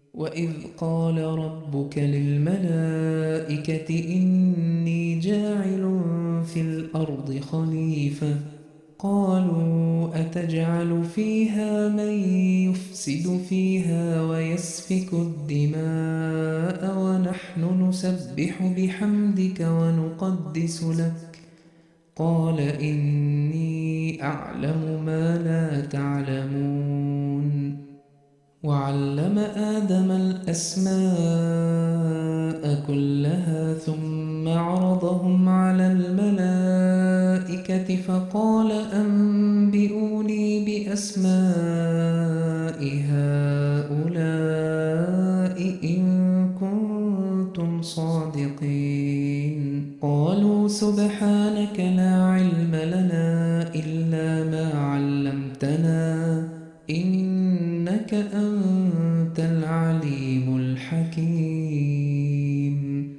وإذ قال ربك للملائكة إني جاعل في الأرض خليفة قالوا أتجعل فيها من يفسد فيها ويسفك الدماء ونحن نسبح بحمدك ونقدس لك قال إني أعلم ما لا تعلمون وعلم آدم الأسماء كلها ثم عرضهم على الملائكة فقال أنبئوني بأسماء هؤلاء إن كنتم صادقين قالوا سبحانك لا علم لنا إلا ما علمتنا إنك أنت العليم الحكيم.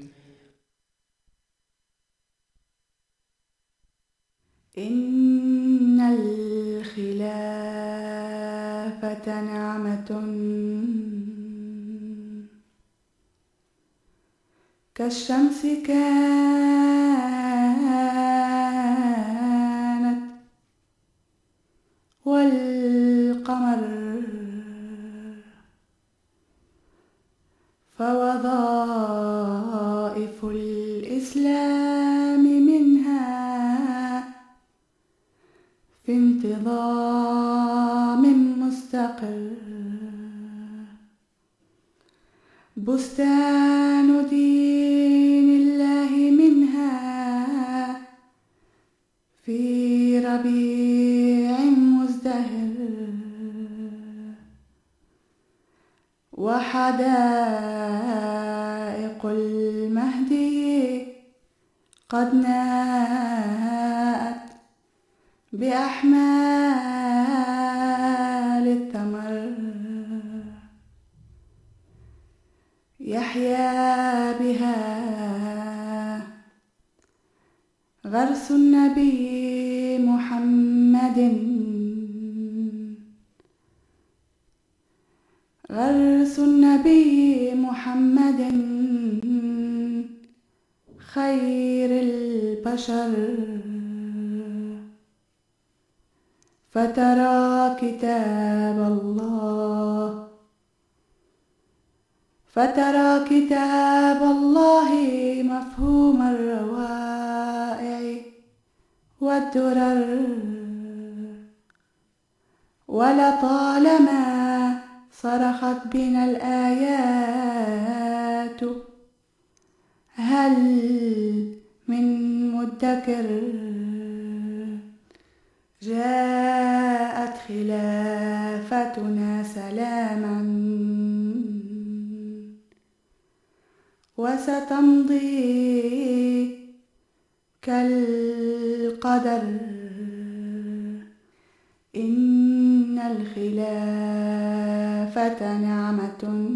إن الخلافة نعمة كالشمس كانت والقمر فوظائف الإسلام منها في انتظام مستقر بستان دين الله منها في ربيع مزدهر وحدائق المهدي قد ناءت بأحمال الثمر يحيا بها غرس النبي محمد غرس النبي محمد خير البشر فترى كتاب الله مفهوم الروائع والدرر ولطالما صرخت بنا الآيات هل من مدكر جاءت خلافتنا سلاما وستمضي كالقدر إن الخلافة نعمة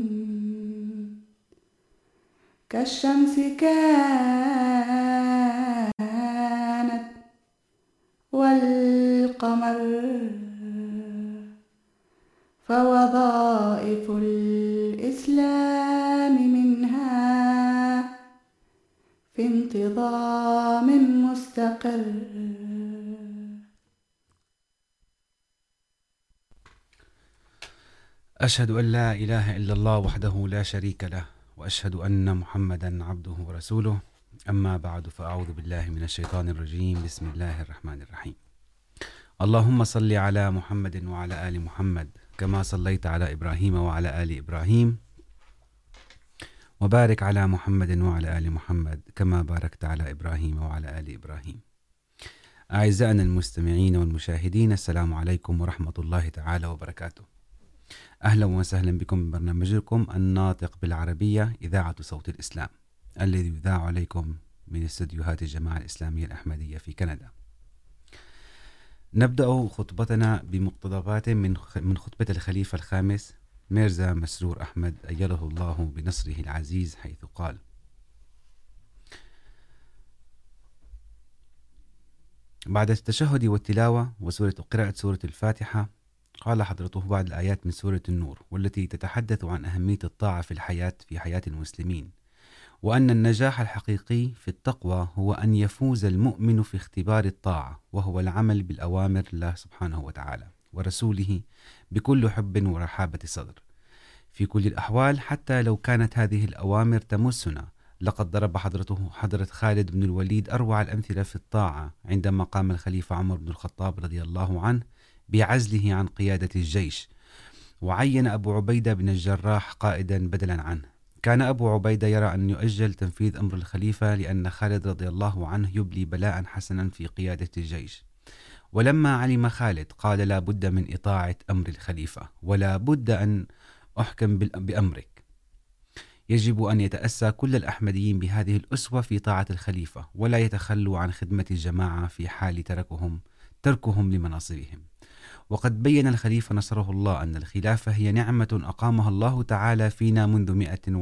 كالشمس كانت والقمر فوظائف الإسلام منها في انتظام مستقر. أشهد أن لا إله إلا الله وحده لا شريك له وأشهد أن محمدا عبده ورسوله أما بعد فأعوذ بالله من الشيطان الرجيم بسم الله الرحمن الرحيم اللهم صل على محمد وعلى آل محمد كما صليت على إبراهيم وعلى آل إبراهيم وبارك على محمد وعلى آل محمد كما باركت على إبراهيم وعلى آل إبراهيم. أعزائنا المستمعين والمشاهدين السلام عليكم ورحمة الله تعالى وبركاته. أهلا وسهلا بكم ببرنامجكم الناطق بالعربية إذاعة صوت الإسلام الذي يذاع عليكم من استديوهات الجماعة الإسلامية الأحمدية في كندا. نبدأ خطبتنا بمقتطفات من خطبة الخليفة الخامس ميرزا مسرور أحمد أيده الله بنصره العزيز حيث قال: بعد التشهد والتلاوة وقراءة سورة الفاتحة قال حضرته بعض الآيات من سورة النور والتي تتحدث عن أهمية الطاعة في حياة المسلمين، وأن النجاح الحقيقي في التقوى هو أن يفوز المؤمن في اختبار الطاعة، وهو العمل بالأوامر الله سبحانه وتعالى ورسوله بكل حب ورحابة صدر في كل الأحوال، حتى لو كانت هذه الأوامر تمسنا. لقد ضرب حضرة خالد بن الوليد أروع الأمثلة في الطاعة عندما قام الخليفة عمر بن الخطاب رضي الله عنه بعزله عن قيادة الجيش، وعين أبو عبيدة بن الجراح قائدا بدلا عنه. كان أبو عبيدة يرى أن يؤجل تنفيذ أمر الخليفة لأن خالد رضي الله عنه يبلي بلاء حسنا في قيادة الجيش، ولما علم خالد قال لا بد من إطاعة أمر الخليفة ولا بد أن أحكم بأمرك. يجب أن يتأسى كل الأحمديين بهذه الأسوة في طاعة الخليفة، ولا يتخلوا عن خدمة الجماعة في حال تركهم لمناصبهم. وقد بين الخليفة نصره الله أن الخلافة هي نعمة أقامها الله تعالى فينا منذ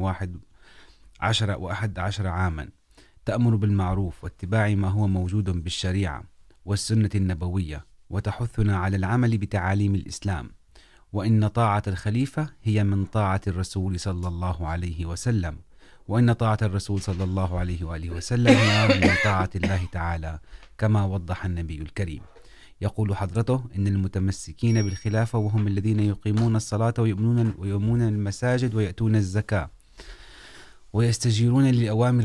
111 عاما، تأمر بالمعروف واتباع ما هو موجود بالشريعة والسنة النبوية، وتحثنا على العمل بتعاليم الإسلام. وإن طاعة الخليفة هي من طاعة الرسول صلى الله عليه وسلم، وإن طاعة الرسول صلى الله عليه وآله وسلم هي من طاعة الله تعالى كما وضح النبي الكريم. يقول حضرته إن المتمسكين بالخلافة وهم الذين يقيمون الصلاة ويؤمنون المساجد ويأتون الزكاة ويستجيبون لأوامر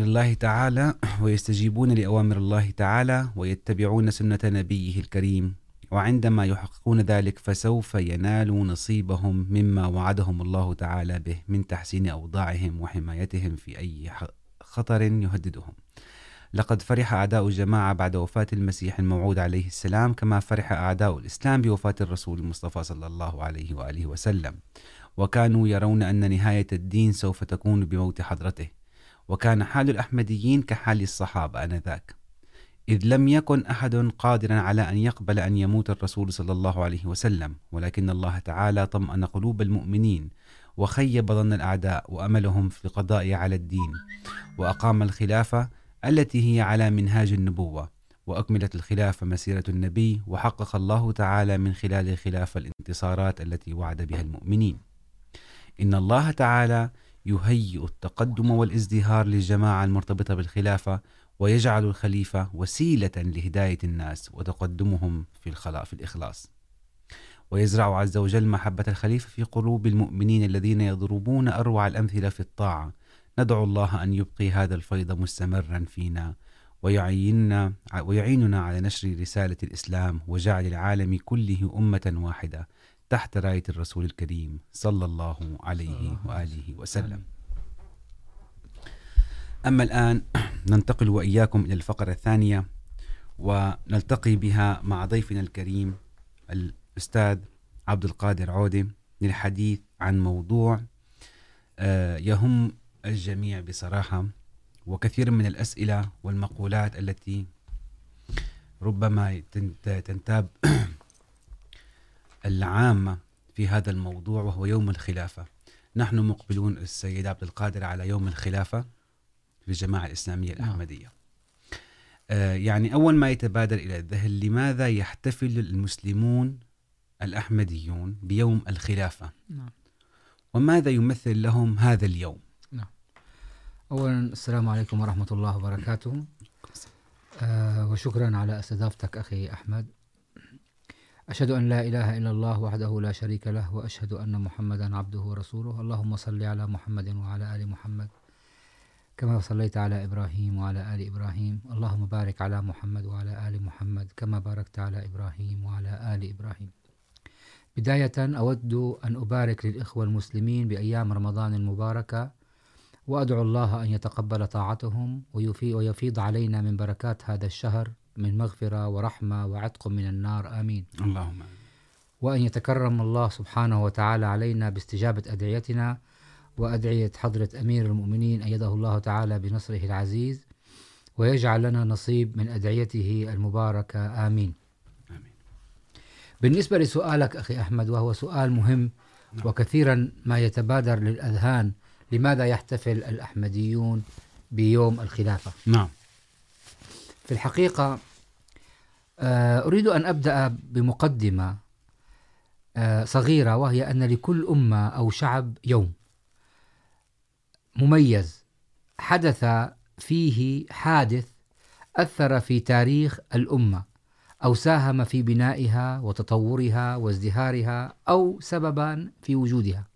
الله تعالى ويتبعون سنة نبيه الكريم، وعندما يحققون ذلك فسوف ينالوا نصيبهم مما وعدهم الله تعالى به من تحسين أوضاعهم وحمايتهم في أي خطر يهددهم. لقد فرح أعداء الجماعة بعد وفاة المسيح الموعود عليه السلام كما فرح أعداء الإسلام بوفاة الرسول المصطفى صلى الله عليه وآله وسلم، وكانوا يرون أن نهاية الدين سوف تكون بموت حضرته، وكان حال الأحمديين كحال الصحابة آنذاك، إذ لم يكن أحد قادرا على أن يقبل أن يموت الرسول صلى الله عليه وسلم، ولكن الله تعالى طمأن قلوب المؤمنين وخيب ظن الأعداء وأملهم في القضاء على الدين، وأقام الخلافة التي هي على منهاج النبوة، وأكملت الخلافة مسيرة النبي، وحقق الله تعالى من خلال الخلافة الانتصارات التي وعد بها المؤمنين. إن الله تعالى يهيئ التقدم والازدهار للجماعة المرتبطة بالخلافة، ويجعل الخليفة وسيلة لهداية الناس وتقدمهم في الإخلاص، ويزرع عز وجل محبة الخليفة في قلوب المؤمنين الذين يضربون أروع الأمثلة في الطاعة. ندعو الله أن يبقي هذا الفيض مستمرا فينا ويعيننا على نشر رسالة الإسلام وجعل العالم كله أمة واحدة تحت راية الرسول الكريم صلى الله عليه وآله وسلم. أما الآن ننتقل وإياكم إلى الفقرة الثانية، ونلتقي بها مع ضيفنا الكريم الأستاذ عبد القادر عودة للحديث عن موضوع يهم الجميع بصراحة، وكثير من الأسئلة والمقولات التي ربما تنتاب العامة في هذا الموضوع، وهو يوم الخلافة. نحن مقبلون السيد عبد القادر على يوم الخلافة في الجماعة الإسلامية الأحمدية. يعني أول ما يتبادر إلى الذهن، لماذا يحتفل المسلمون الأحمديون بيوم الخلافة؟ وماذا يمثل لهم هذا اليوم؟ أولا السلام عليكم ورحمة الله وبركاته، وشكرا على استضافتك أخي أحمد. أشهد أن لا إله إلا الله وحده لا شريك له، وأشهد أن محمدا عبده ورسوله. اللهم صل على محمد وعلى آل محمد كما صليت على إبراهيم وعلى آل إبراهيم. اللهم بارك على محمد وعلى آل محمد كما باركت على إبراهيم وعلى آل إبراهيم. بداية أود أن أبارك للإخوة المسلمين بأيام رمضان المباركة، وأدعو الله أن يتقبل طاعتهم ويفيض علينا من بركات هذا الشهر من مغفرة ورحمة وعتق من النار، آمين اللهم. وأن يتكرم الله سبحانه وتعالى علينا باستجابة أدعيتنا وأدعية حضرة أمير المؤمنين أيده الله تعالى بنصره العزيز، ويجعل لنا نصيب من أدعيته المباركة، آمين. بالنسبة لسؤالك أخي أحمد، وهو سؤال مهم وكثيرا ما يتبادر للأذهان، لماذا يحتفل الأحمديون بيوم الخلافة؟ نعم. في الحقيقة أريد أن أبدأ بمقدمة صغيرة، وهي أن لكل أمة أو شعب يوم مميز حدث فيه حادث أثر في تاريخ الأمة أو ساهم في بنائها وتطورها وازدهارها أو سببا في وجودها،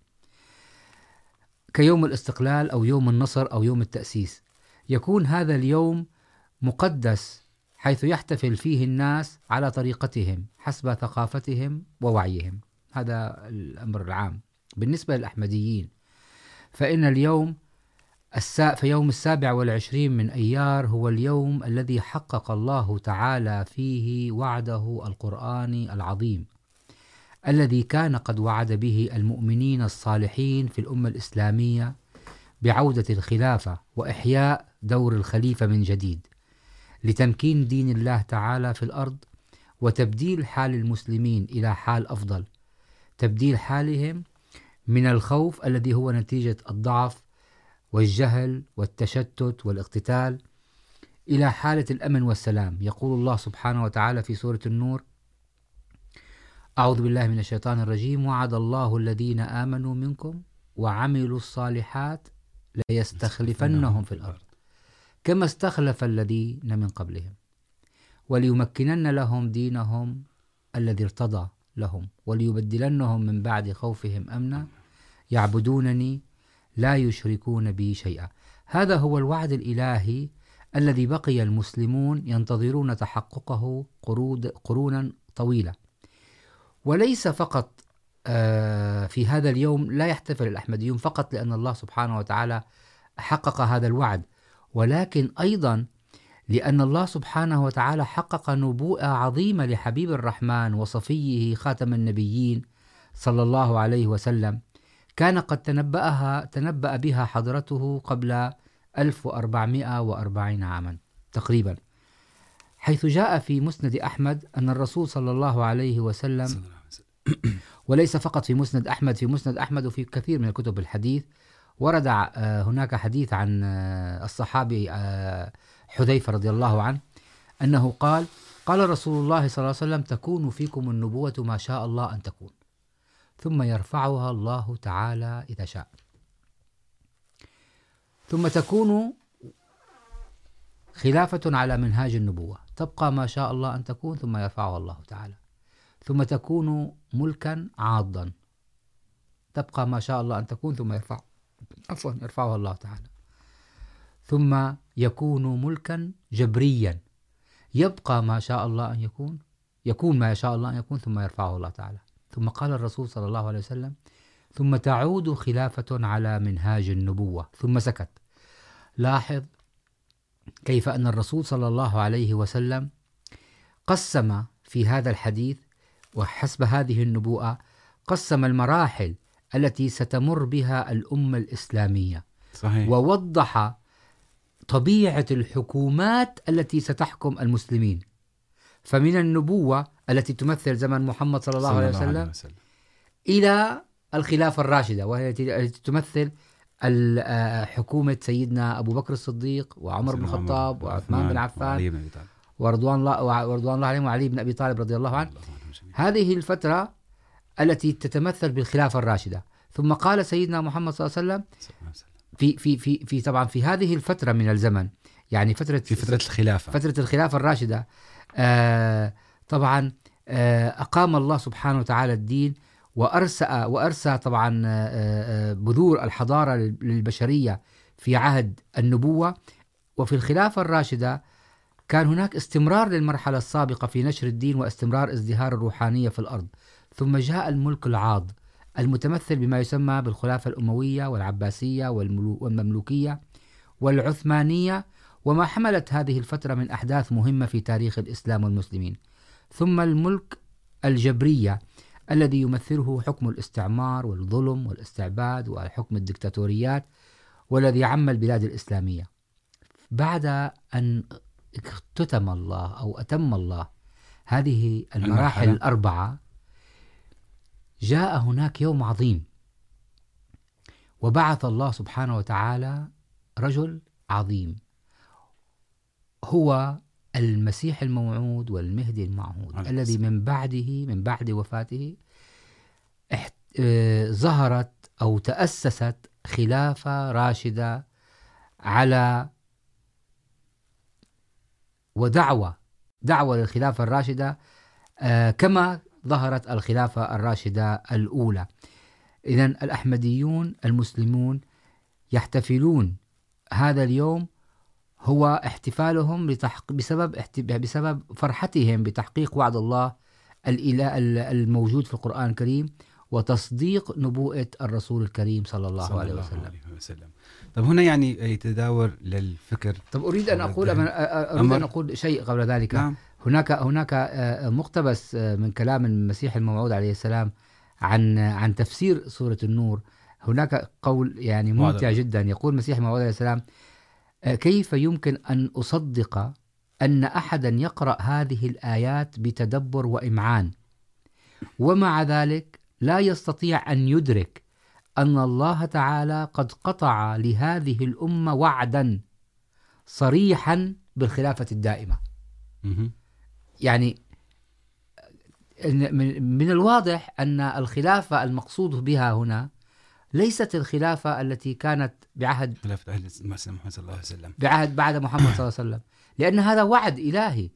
كيوم الاستقلال أو يوم النصر أو يوم التأسيس. يكون هذا اليوم مقدس حيث يحتفل فيه الناس على طريقتهم حسب ثقافتهم ووعيهم. هذا الأمر العام. بالنسبة للأحمديين فإن اليوم في يوم 27 من أيار هو اليوم الذي حقق الله تعالى فيه وعده القرآني العظيم الذي كان قد وعد به المؤمنين الصالحين في الأمة الإسلامية بعودة الخلافة وإحياء دور الخليفة من جديد لتمكين دين الله تعالى في الأرض وتبديل حال المسلمين إلى حال أفضل، تبديل حالهم من الخوف الذي هو نتيجة الضعف والجهل والتشتت والاقتتال إلى حالة الأمن والسلام. يقول الله سبحانه وتعالى في سورة النور: أعوذ بالله من الشيطان الرجيم: وعد الله الذين آمنوا منكم وعملوا الصالحات ليستخلفنهم في الأرض كما استخلف الذين من قبلهم وليمكنن لهم دينهم الذي ارتضى لهم وليبدلنهم من بعد خوفهم أمنا يعبدونني لا يشركون بي شيئا. هذا هو الوعد الإلهي الذي بقي المسلمون ينتظرون تحققه قرونا طويلة. وليس فقط في هذا اليوم لا يحتفل الأحمديون فقط لأن الله سبحانه وتعالى حقق هذا الوعد، ولكن أيضا لأن الله سبحانه وتعالى حقق نبوءة عظيمة لحبيب الرحمن وصفيه خاتم النبيين صلى الله عليه وسلم، كان قد تنبأ بها حضرته قبل 1440 عاما تقريبا، حيث جاء في مسند أحمد أن الرسول صلى الله عليه وسلم وليس فقط في مسند أحمد، في مسند أحمد وفي كثير من الكتب الحديث ورد هناك حديث عن الصحابي حذيفة رضي الله عنه أنه قال رسول الله صلى الله عليه وسلم: تكون فيكم النبوة ما شاء الله أن تكون ثم يرفعها الله تعالى إذا شاء، ثم تكون خلافة على منهاج النبوة تبقى ما شاء الله أن تكون ثم يرفعها الله تعالى، ثم تكون ملكا عاضا تبقى ما شاء الله أن تكون ثم يرفعها الله تعالى، ثم يكون ملكا جبريا يبقى ما شاء الله أن يكون ما شاء الله أن يكون ثم يرفعه الله تعالى. ثم قال الرسول صلى الله عليه وسلم: ثم تعود خلافة على منهاج النبوة، ثم سكت. لاحظ كيف أن الرسول صلى الله عليه وسلم قسم في هذا الحديث وحسب هذه النبوءة قسم المراحل التي ستمر بها الأمة الإسلامية. صحيح. ووضح طبيعة الحكومات التي ستحكم المسلمين، فمن النبوة التي تمثل زمن محمد صلى الله عليه وسلم إلى الخلافة الراشدة وهي التي تمثل حكومة سيدنا أبو بكر الصديق وعمر بن الخطاب وعثمان بن عفان ورضوان الله عليهم وعلي بن أبي طالب رضي الله عنه. هذه الفترة التي تتمثل بالخلافة الراشدة. ثم قال سيدنا محمد صلى الله عليه وسلم في طبعا في هذه الفترة من الزمن، يعني فترة الخلافة الراشدة، طبعا أقام الله سبحانه وتعالى الدين وأرسى طبعا بذور الحضارة للبشرية في عهد النبوة. وفي الخلافة الراشدة كان هناك استمرار للمرحلة السابقة في نشر الدين واستمرار ازدهار الروحانية في الأرض. ثم جاء الملك العاض المتمثل بما يسمى بالخلافة الأموية والعباسية والمملوكية والعثمانية وما حملت هذه الفترة من أحداث مهمة في تاريخ الإسلام والمسلمين. ثم الملك الجبرية الذي يمثله حكم الاستعمار والظلم والاستعباد وحكم الدكتاتوريات والذي عم البلاد الإسلامية. بعد أن اختتم الله أو أتم الله هذه المراحل الأربعة جاء هناك يوم عظيم وبعث الله سبحانه وتعالى رجل عظيم هو المسيح الموعود والمهدي الموعود الذي من بعد وفاته ظهرت أو تأسست خلافة راشدة على ودعوة للخلافة الراشدة كما ظهرت الخلافة الراشدة الأولى. إذن الأحمديون المسلمون يحتفلون هذا اليوم هو احتفالهم بسبب فرحتهم بتحقيق وعد الله الموجود في القرآن الكريم وتصديق نبوءة الرسول الكريم صلى الله عليه وسلم. طب هنا يعني يتداور للفكر. طب أريد أن أقول شيء قبل ذلك. نعم. هناك مقتبس من كلام المسيح الموعود عليه السلام عن تفسير سورة النور. هناك قول يعني ممتع جدا. يقول المسيح الموعود عليه السلام: كيف يمكن أن أصدق أن أحدا يقرأ هذه الآيات بتدبر وإمعان ومع ذلك لا يستطيع أن يدرك أن الله تعالى قد قطع لهذه الأمة وعدا صريحا بالخلافة الدائمة. يعني من الواضح أن الخلافة المقصود بها هنا ليست الخلافة التي كانت بعهد خلافة أهل محمد صلى الله عليه وسلم، بعد محمد صلى الله عليه وسلم، لأن هذا وعد إلهي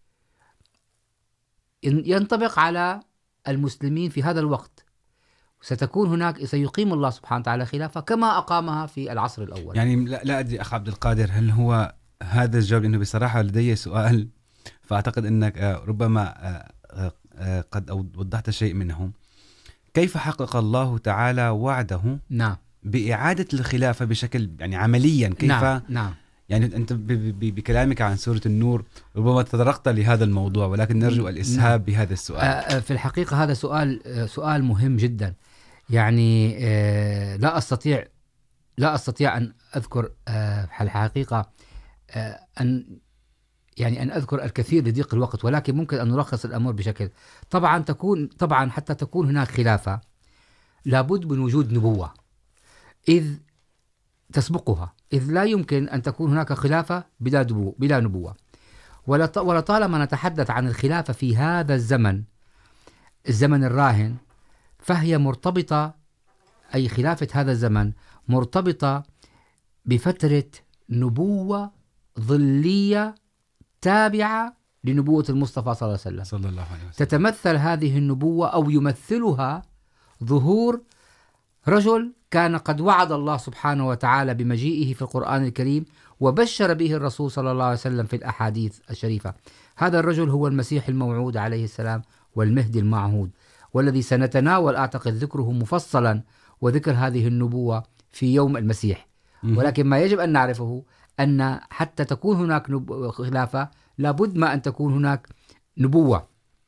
ينطبق على المسلمين في هذا الوقت. ستكون هناك، سيقيم الله سبحانه وتعالى خلافة كما أقامها في العصر الأول. يعني لا أدري أخ عبد القادر، هل هو هذا الجواب؟ لأنه بصراحة لدي سؤال، فأعتقد أنك ربما قد وضحت شيء منهم. كيف حقق الله تعالى وعده نعم بإعادة الخلافة بشكل يعني عمليا؟ كيف؟ نعم. يعني أنت بكلامك عن سورة النور ربما تطرقت لهذا الموضوع، ولكن نرجو الإسهاب بهذا السؤال. في الحقيقة هذا سؤال مهم جدا. يعني لا أستطيع أن أذكر الحقيقة أن أذكر الكثير لضيق الوقت، ولكن ممكن أن نلخص الأمر بشكل. طبعا حتى تكون هناك خلافة لابد من وجود نبوة إذ تسبقها، إذ لا يمكن أن تكون هناك خلافة بلا نبوة. ولطالما نتحدث عن الخلافة في هذا الزمن الراهن، فهي مرتبطة، أي خلافة هذا الزمن مرتبطة بفترة نبوة ظلية تابعة لنبوة المصطفى صلى الله عليه وسلم. تتمثل هذه النبوة أو يمثلها ظهور رجل كان قد وعد الله سبحانه وتعالى بمجيئه في القرآن الكريم وبشر به الرسول صلى الله عليه وسلم في الأحاديث الشريفة. هذا الرجل هو المسيح الموعود عليه السلام والمهدي المعهود، والذي سنتناول أعتقد ذكره مفصلا وذكر هذه النبوة في يوم المسيح. ولكن ما يجب أن نعرفه أن حتى تكون هناك خلافة لابد ما أن تكون هناك نبوة.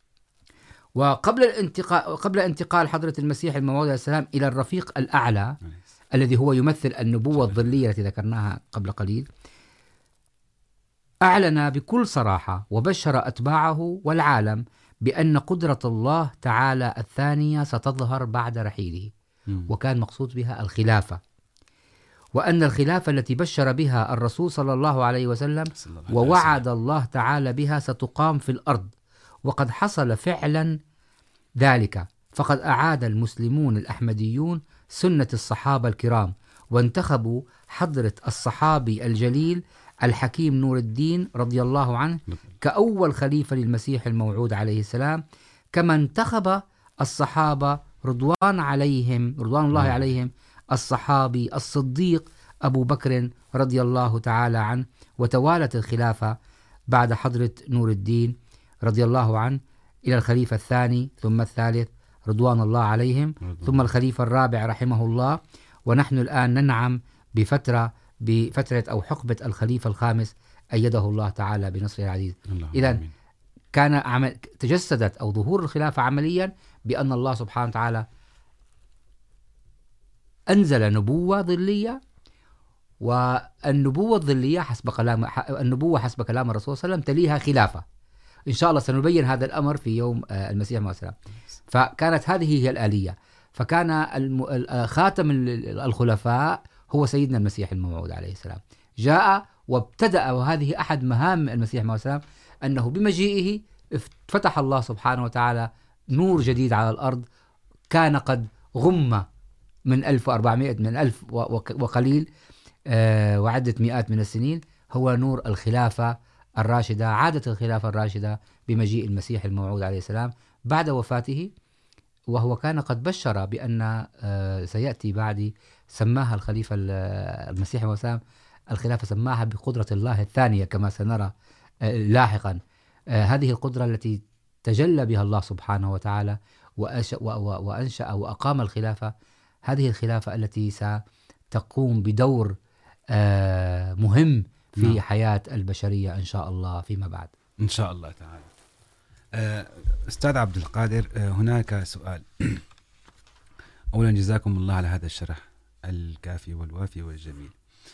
قبل انتقال حضرة المسيح الموعود عليه السلام إلى الرفيق الأعلى الذي هو يمثل النبوة الظلية التي ذكرناها قبل قليل، أعلن بكل صراحة وبشر أتباعه والعالم بأن قدرة الله تعالى الثانية ستظهر بعد رحيله، وكان مقصود بها الخلافة، وأن الخلافة التي بشر بها الرسول صلى الله عليه وسلم ووعد الله تعالى بها ستقام في الأرض. وقد حصل فعلا ذلك، فقد أعاد المسلمون الأحمديون سنة الصحابة الكرام، وانتخبوا حضرة الصحابي الجليل الحكيم نور الدين رضي الله عنه كأول خليفة للمسيح الموعود عليه السلام، كما انتخب الصحابة رضوان الله عليهم الصحابي الصديق أبو بكر رضي الله تعالى عنه. وتوالت الخلافة بعد حضرة نور الدين رضي الله عنه إلى الخليفة الثاني ثم الثالث رضوان الله عليهم، ثم الخليفة الرابع رحمه الله، ونحن الآن ننعم بفترة أو حقبة الخليفة الخامس أيده الله تعالى بنصره العزيز. إذن تجسدت أو ظهور الخلافة عمليا بأن الله سبحانه وتعالى أنزل نبوة ظلية، والنبوة الظلية حسب كلام الرسول صلى الله عليه وسلم تليها خلافة. إن شاء الله سنبين هذا الأمر في يوم المسيح عليه السلام. فكانت هذه هي الآلية، فكان خاتم الخلفاء هو سيدنا المسيح الموعود عليه السلام. جاء وابتدأ، وهذه أحد مهام المسيح عليه السلام، أنه بمجيئه فتح الله سبحانه وتعالى نور جديد على الأرض، كان قد غم من 1400 من 1000 وقليل وعدة مئات من السنين، هو نور الخلافة الراشدة. عادت الخلافة الراشدة بمجيء المسيح الموعود عليه السلام بعد وفاته، وهو كان قد بشر بأن سيأتي بعدي، سماها الخليفة المسيح عليه السلام الخلافة، سماها بقدرة الله الثانية كما سنرى لاحقا. هذه القدرة التي تجلى بها الله سبحانه وتعالى وأنشأ وأقام الخلافة، هذه الخلافة التي ستقوم بدور مهم في حياة البشرية إن شاء الله فيما بعد إن شاء الله تعالى. أستاذ عبد القادر، هناك سؤال. أولا جزاكم الله على هذا الشرح الكافي والوافي والجميل.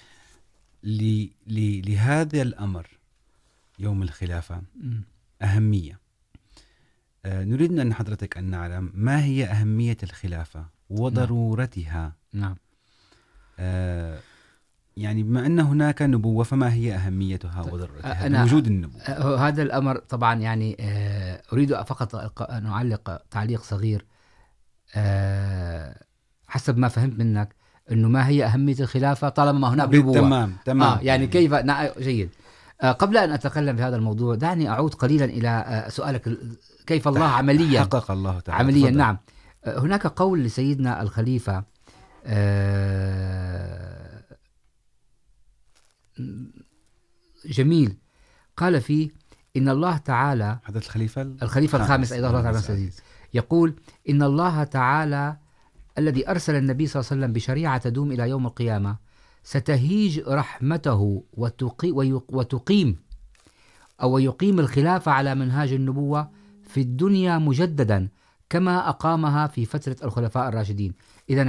لهذا الأمر يوم الخلافة أهمية. نريد أن حضرتك أن نعلم ما هي أهمية الخلافة وضرورتها. نعم. يعني بما أن هناك نبوة، فما هي أهميتها وضرورتها وجود النبوة؟ هذا الأمر طبعا يعني أريد فقط أن أعلق تعليق صغير حسب ما فهمت منك، أنه ما هي أهمية الخلافة طالما ما هناك نبوة. تمام. يعني كيف؟ جيد. قبل أن أتكلم في هذا الموضوع دعني أعود قليلا إلى سؤالك كيف الله عمليا حقق الله تعالى عمليا. تفضل. نعم. هناك قول لسيدنا الخليفة جميل، قال فيه إن الله تعالى، هذا الخليفة الخامس أيضا الله تعالى يقول إن الله تعالى الذي أرسل النبي صلى الله عليه وسلم بشريعة تدوم إلى يوم القيامة ستهيج رحمته وتقيم أو يقيم الخلافة على منهاج النبوة في الدنيا مجددا كما أقامها في فترة الخلفاء الراشدين. إذن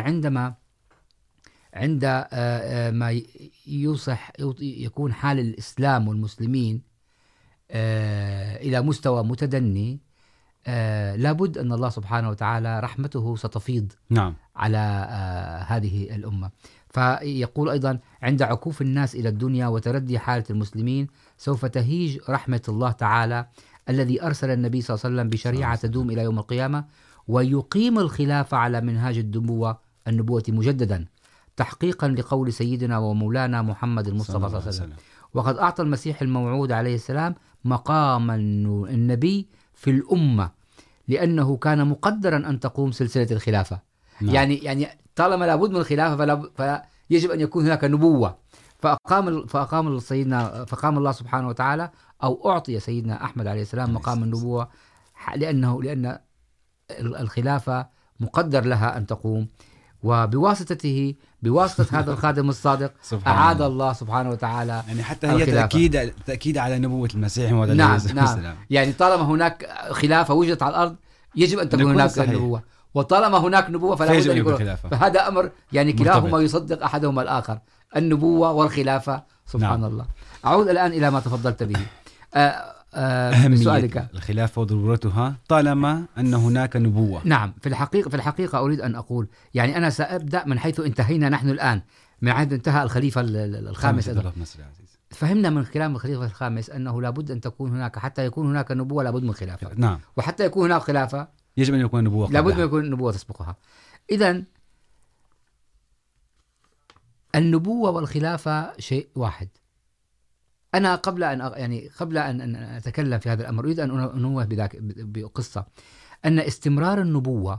عند ما يصح يكون حال الإسلام والمسلمين إلى مستوى متدني، لابد أن الله سبحانه وتعالى رحمته ستفيض على هذه الأمة. فيقول أيضا عند عكوف الناس إلى الدنيا وتردي حالة المسلمين سوف تهيج رحمة الله تعالى الذي أرسل النبي صلى الله عليه وسلم بشريعة تدوم إلى يوم القيامة ويقيم الخلافة على منهاج النبوة مجددا تحقيقا لقول سيدنا ومولانا محمد المصطفى صلى الله عليه وسلم. وقد أعطى المسيح الموعود عليه السلام مقام النبي في الأمة لأنه كان مقدرا أن تقوم سلسلة الخلافة. يعني طالما لابد من الخلافة فيجب أن يكون هناك نبوة، فقام الله سبحانه وتعالى أو أعطي سيدنا أحمد عليه السلام مقام النبوة لأن الخلافة مقدر لها أن تقوم، وبواسطته بواسطة هذا الخادم الصادق أعاد الله سبحانه وتعالى يعني حتى هي تأكيد على نبوة المسيح نعم. يعني طالما هناك خلافة وجدت على الأرض يجب أن تكون هناك نبوة، وطالما هناك نبوة فلا بد أن يكون خلافة. فهذا أمر يعني كلاهما يصدق أحدهما الآخر، النبوة والخلافة. سبحان الله. أعود الآن إلى ما تفضلت به. أهمية الخلافة وضرورتها طالما أن هناك نبوة. نعم. في الحقيقة أريد أن أقول يعني أنا سأبدأ من حيث انتهينا نحن الآن، من حيث انتهى الخليفة الخامس. فهمنا من كلام الخليفة الخامس أنه لابد أن تكون هناك، حتى يكون هناك نبوة لابد من خلافة. نعم. وحتى يكون هناك خلافة يجب أن يكون نبوة قبلها. لابد أن يكون نبوة تسبقها. إذن النبوة والخلافة شيء واحد. أنا قبل أن أتكلم في هذا الأمر أريد أن أنوه بقصة أن استمرار النبوة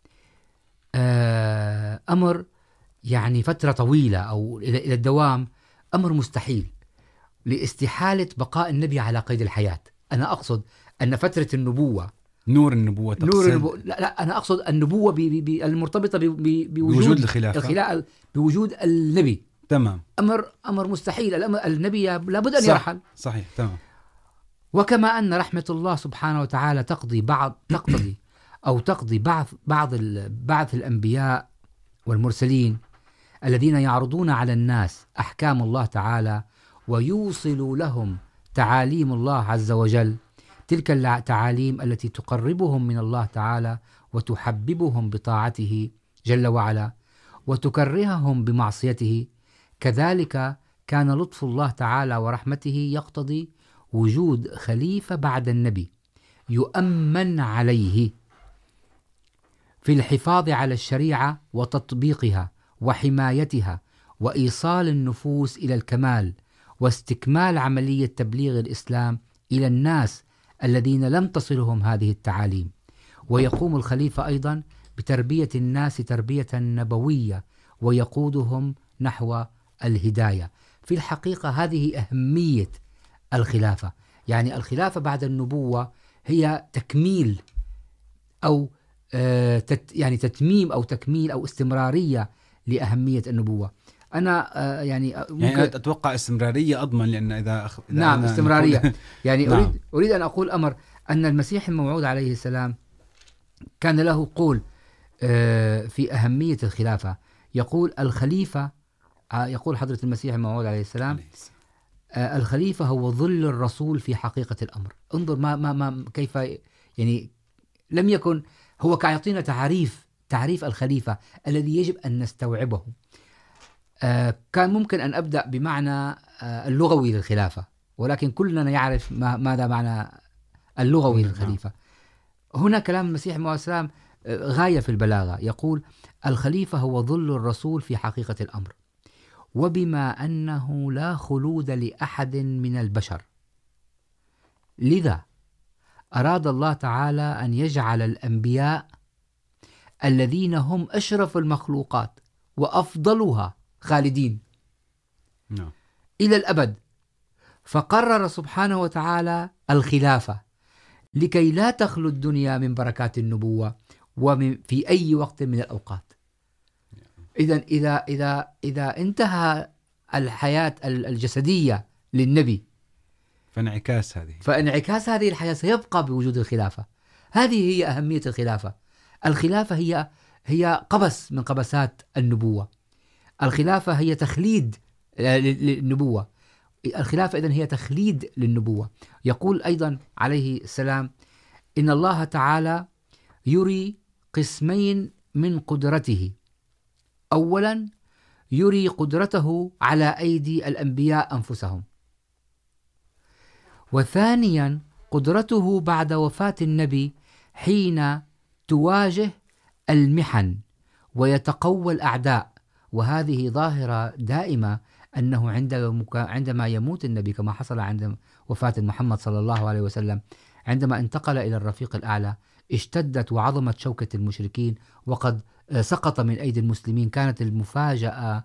أمر يعني فترة طويلة أو إلى الدوام أمر مستحيل لاستحالة بقاء النبي على قيد الحياة. أنا أقصد أن فترة النبوة نور النبوة لا أنا أقصد النبوة المرتبطة بوجود الخلافة بوجود النبي. تمام. أمر مستحيل. النبي لابد أن يرحل. صحيح. تمام. وكما أن رحمة الله سبحانه وتعالى تقضي بعض الأنبياء والمرسلين الذين يعرضون على الناس أحكام الله تعالى ويوصلوا لهم تعاليم الله عز وجل، تلك التعاليم التي تقربهم من الله تعالى وتحببهم بطاعته جل وعلا وتكرههم بمعصيته، كذلك كان لطف الله تعالى ورحمته يقتضي وجود خليفة بعد النبي يؤمن عليه في الحفاظ على الشريعة وتطبيقها وحمايتها وإيصال النفوس إلى الكمال واستكمال عملية تبليغ الإسلام إلى الناس الذين لم تصلهم هذه التعاليم. ويقوم الخليفة أيضا بتربية الناس تربية نبوية ويقودهم نحو الهداية. في الحقيقة هذه أهمية الخلافة. يعني الخلافة بعد النبوة هي تكميل أو يعني تتميم أو تكميل أو استمرارية لأهمية النبوة. أنا يعني أتوقع استمرارية أضمن، لأن إذا نعم استمرارية يعني نعم. أريد أن أقول أمر أن المسيح الموعود عليه السلام كان له قول في أهمية الخلافة. يقول الخليفة، يقول حضرة المسيح الموعود عليه السلام الخليفة هو ظل الرسول في حقيقة الأمر. انظر ما كيف يعني لم يكن هو كيعطينا تعريف الخليفة الذي يجب أن نستوعبه. كان ممكن أن أبدأ بمعنى اللغوي للخلافة، ولكن كلنا يعرف ماذا معنى اللغوي للخليفة. هنا كلام المسيح عليه السلام غاية في البلاغة. يقول الخليفة هو ظل الرسول في حقيقة الأمر، وبما أنه لا خلود لأحد من البشر، لذا أراد الله تعالى أن يجعل الأنبياء الذين هم أشرف المخلوقات وأفضلها خالدين إلى الأبد. فقرر سبحانه وتعالى الخلافة لكي لا تخلو الدنيا من بركات النبوة في أي وقت من الأوقات. إذا انتهى الحياة الجسدية للنبي فانعكاس هذه الحياة سيبقى بوجود الخلافة. هذه هي أهمية الخلافة. الخلافة هي قبس من قبسات النبوة. الخلافة هي تخليد للنبوة. الخلافة إذن هي تخليد للنبوة. يقول أيضا عليه السلام إن الله تعالى يري قسمين من قدرته. أولا يري قدرته على أيدي الأنبياء أنفسهم، وثانيا قدرته بعد وفاة النبي حين تواجه المحن ويتقوى الأعداء. وهذه ظاهرة دائمة، أنه عندما يموت النبي كما حصل عند وفاة محمد صلى الله عليه وسلم، عندما انتقل إلى الرفيق الأعلى اشتدت وعظمت شوكة المشركين وقد سقط من أيدي المسلمين. كانت المفاجأة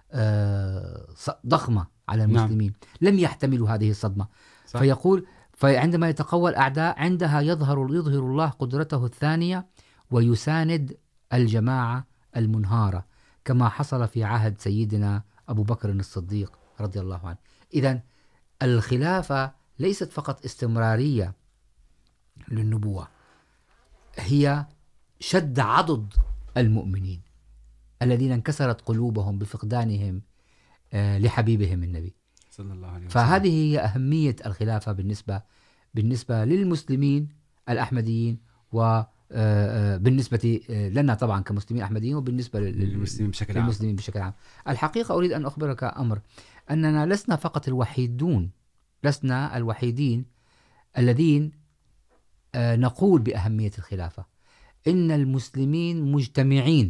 ضخمة على المسلمين. لم يحتملوا هذه الصدمة. فيقول فعندما يتقوى الأعداء عندها يظهر الله قدرته الثانية ويساند الجماعة المنهارة، كما حصل في عهد سيدنا أبو بكر الصديق رضي الله عنه. إذن الخلافة ليست فقط استمرارية للنبوة، هي شد عضد المؤمنين الذين انكسرت قلوبهم بفقدانهم لحبيبهم النبي صلى الله عليه وسلم. فهذه هي أهمية الخلافة بالنسبة للمسلمين الأحمديين، وبالنسبة لنا طبعا كمسلمين أحمديين، وبالنسبة للمسلمين بشكل عام. الحقيقة أريد أن أخبرك أمر، أننا لسنا فقط لسنا الوحيدين الذين نقول بأهمية الخلافة. إن المسلمين مجتمعين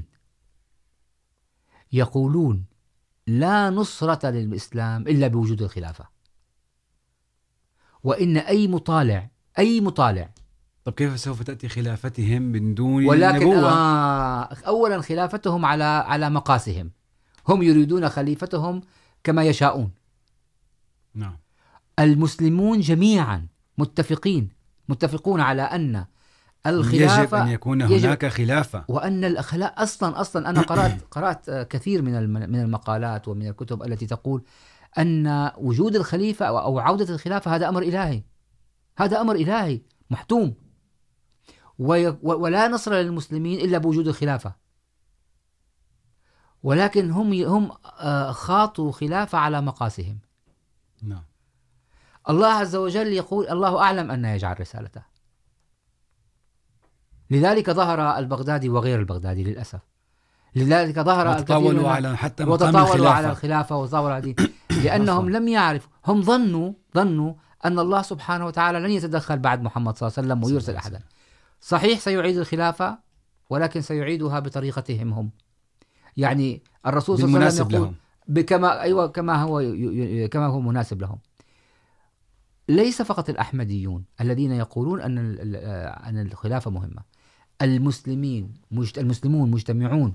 يقولون لا نصرة للإسلام إلا بوجود الخلافة. وإن أي مطالع طب كيف سوف تأتي خلافتهم من دون ولكن النبوة؟ أولا خلافتهم على مقاسهم، هم يريدون خليفتهم كما يشاءون. نعم. المسلمون جميعا متفقون على أن الخلافة يجب أن يكون هناك خلافة، وأن الأخلاق أصلا أنا قرأت كثير من المقالات ومن الكتب التي تقول أن وجود الخليفة أو عودة الخلافة هذا أمر إلهي محتوم، ولا نصر للمسلمين إلا بوجود الخلافة. ولكن هم خاطوا خلافة على مقاسهم. نعم. الله عز وجل يقول الله أعلم أن يجعل رسالته، لذلك ظهر البغدادي وغير البغدادي للأسف. لذلك ظهر وتطاولوا على حتى مقام على الخلافة وتطاولوا على الدين، لأنهم لم يعرفوا. هم ظنوا أن الله سبحانه وتعالى لن يتدخل بعد محمد صلى الله عليه وسلم ويرسل أحدا. صحيح سيعيد الخلافة ولكن سيعيدها بطريقتهم هم. يعني الرسول صلى الله عليه وسلم يقول كما هو مناسب لهم. ليس فقط الأحمديون الذين يقولون أن الخلافة مهمة، المسلمون مجتمعون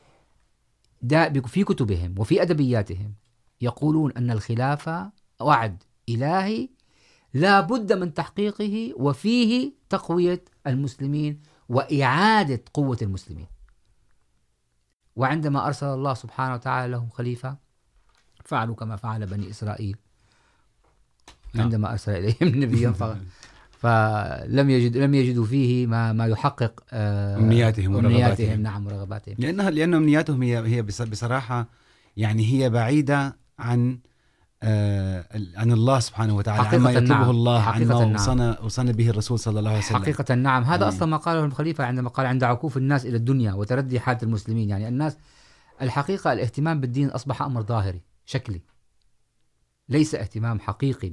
في كتبهم وفي أدبياتهم يقولون أن الخلافة وعد إلهي لا بد من تحقيقه، وفيه تقوية المسلمين وإعادة قوة المسلمين. وعندما أرسل الله سبحانه وتعالى لهم خليفة فعلوا كما فعل بني إسرائيل عندما أرسل إليهم نبيا فلم يجدوا فيه ما يحقق أمنياتهم ورغباتهم. نعم، ورغباتهم. لأن أمنياتهم هي بصراحة يعني هي بعيدة عن الله سبحانه وتعالى، عما يطلبه الله، عما وصلنا به الرسول صلى الله عليه وسلم. حقيقة نعم. هذا أصلا ما قاله الخليفة عندما قال عند عكوف الناس إلى الدنيا وتردي حالة المسلمين. يعني الناس الحقيقة الاهتمام بالدين أصبح أمر ظاهري شكلي، ليس اهتمام حقيقي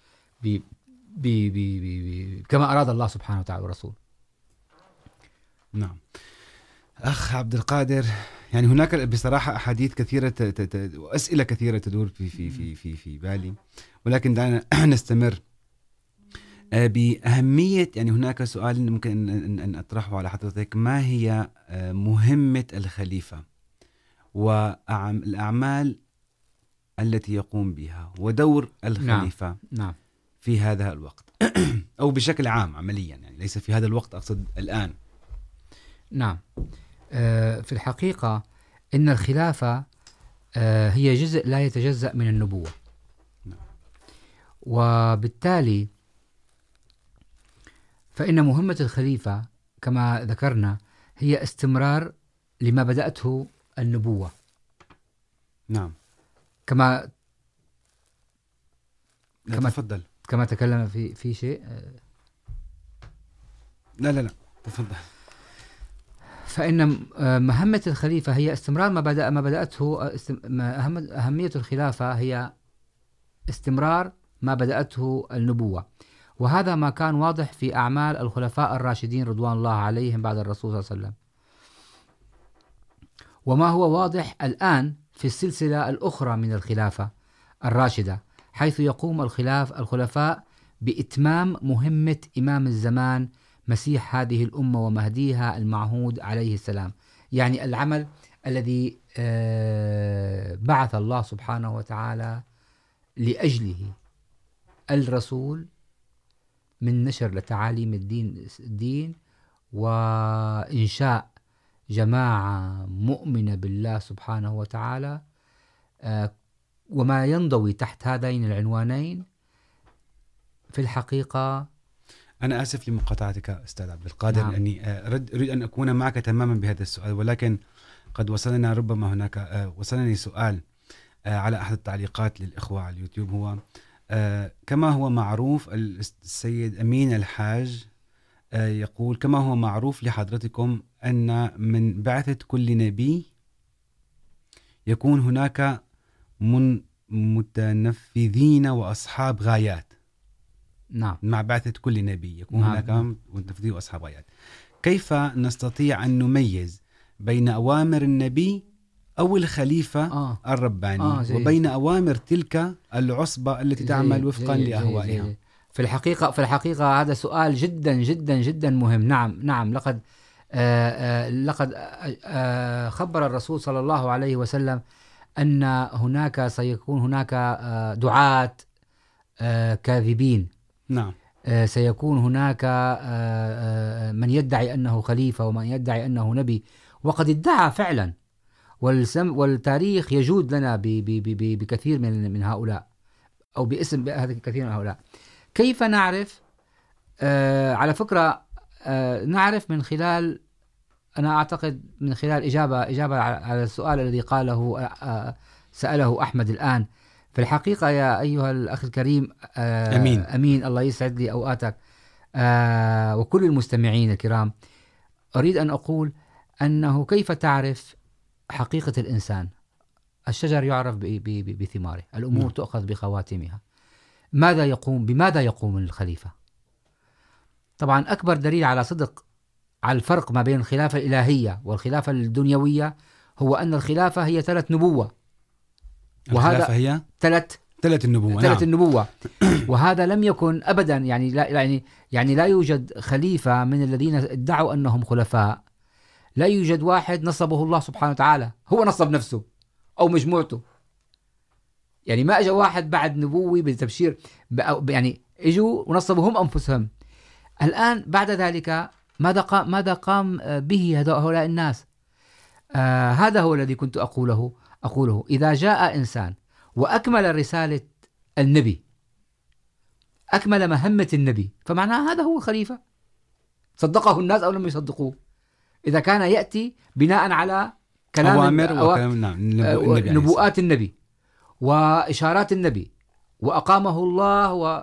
كما أراد الله سبحانه وتعالى والرسول. نعم أخ عبد القادر، يعني هناك بصراحة أحاديث كثيرة وأسئلة كثيرة تدور في بالي، ولكن دعنا نستمر بأهمية. يعني هناك سؤال ممكن أن أطرحه على حضرتك: ما هي مهمة الخليفة والأعمال التي يقوم بها ودور الخليفة نعم. في هذا الوقت أو بشكل عام عمليا، يعني ليس في هذا الوقت، أقصد الآن. نعم. في الحقيقة إن الخلافة هي جزء لا يتجزأ من النبوة. وبالتالي فإن مهمة الخليفة كما ذكرنا هي استمرار لما بدأته النبوة. نعم. كما تفضل. كما تكلم في شيء. لا تفضل. فإن مهمة الخليفة هي استمرار ما بدأته. أهمية الخلافة هي استمرار ما بدأته النبوة، وهذا ما كان واضح في أعمال الخلفاء الراشدين رضوان الله عليهم بعد الرسول صلى الله عليه وسلم، وما هو واضح الآن في السلسلة الأخرى من الخلافة الراشدة، حيث يقوم الخلفاء بإتمام مهمة إمام الزمان مسيح هذه الأمة ومهديها المعهود عليه السلام. يعني العمل الذي بعث الله سبحانه وتعالى لأجله الرسول من نشر لتعاليم الدين وإنشاء جماعة مؤمنة بالله سبحانه وتعالى، وما ينضوي تحت هذين العنوانين في الحقيقة. أنا آسف لمقاطعتك أستاذ عبد القادر، نعم. أني أريد أن أكون معك تماما بهذا السؤال، ولكن قد وصلنا ربما هناك وصلني سؤال على أحد التعليقات للإخوة على اليوتيوب، هو كما هو معروف السيد أمين الحاج يقول: كما هو معروف لحضرتكم أن من بعثة كل نبي يكون هناك متنفذين وأصحاب غايات. نعم. مع بعثة كل نبي يكون هناك متنفذين وأصحاب غايات. كيف نستطيع أن نميز بين أوامر النبي أو الخليفة الرباني وبين أوامر تلك العصبة التي تعمل وفقا لأهوائها؟ في الحقيقة هذا سؤال جدا جدا جدا مهم. نعم لقد خبر الرسول صلى الله عليه وسلم أن سيكون هناك دعاة كاذبين. نعم. سيكون هناك من يدعي أنه خليفة ومن يدعي أنه نبي، وقد ادعى فعلا، والتاريخ يجود لنا بكثير من هؤلاء، أو باسم هذا الكثير من هؤلاء. كيف نعرف؟ على فكرة نعرف من خلال، أنا أعتقد من خلال إجابة على السؤال الذي سأله أحمد الآن. في الحقيقة يا أيها الأخ الكريم أمين، الله يسعد لي أوقاتك وكل المستمعين الكرام، أريد أن أقول أنه كيف تعرف حقيقة الإنسان؟ الشجر يعرف بثماره، الأمور تؤخذ بخواتمها. بماذا يقوم الخليفة؟ طبعا أكبر دليل على صدق على الفرق ما بين الخلافة الإلهية والخلافة الدنيوية هو أن الخلافة هي 3 نبوة، الخلافة هي 3 النبوة. 3 النبوة. وهذا لم يكن أبدا، يعني لا يوجد خليفة من الذين ادعوا أنهم خلفاء، لا يوجد واحد نصبه الله سبحانه وتعالى، هو نصب نفسه أو مجموعته. يعني ما اجى واحد بعد نبوي بالتبشير، يعني اجوا ونصبوا هم انفسهم. الان بعد ذلك ماذا قام به هؤلاء الناس؟ هذا هو الذي كنت اقوله اذا جاء انسان واكمل رساله النبي، اكمل مهمه النبي، فمعناه هذا هو خليفه، صدقه الناس او لم يصدقوه. اذا كان ياتي بناء على كلام أوامر وكلام النبي، نبوءات النبي وإشارات النبي، وأقامه الله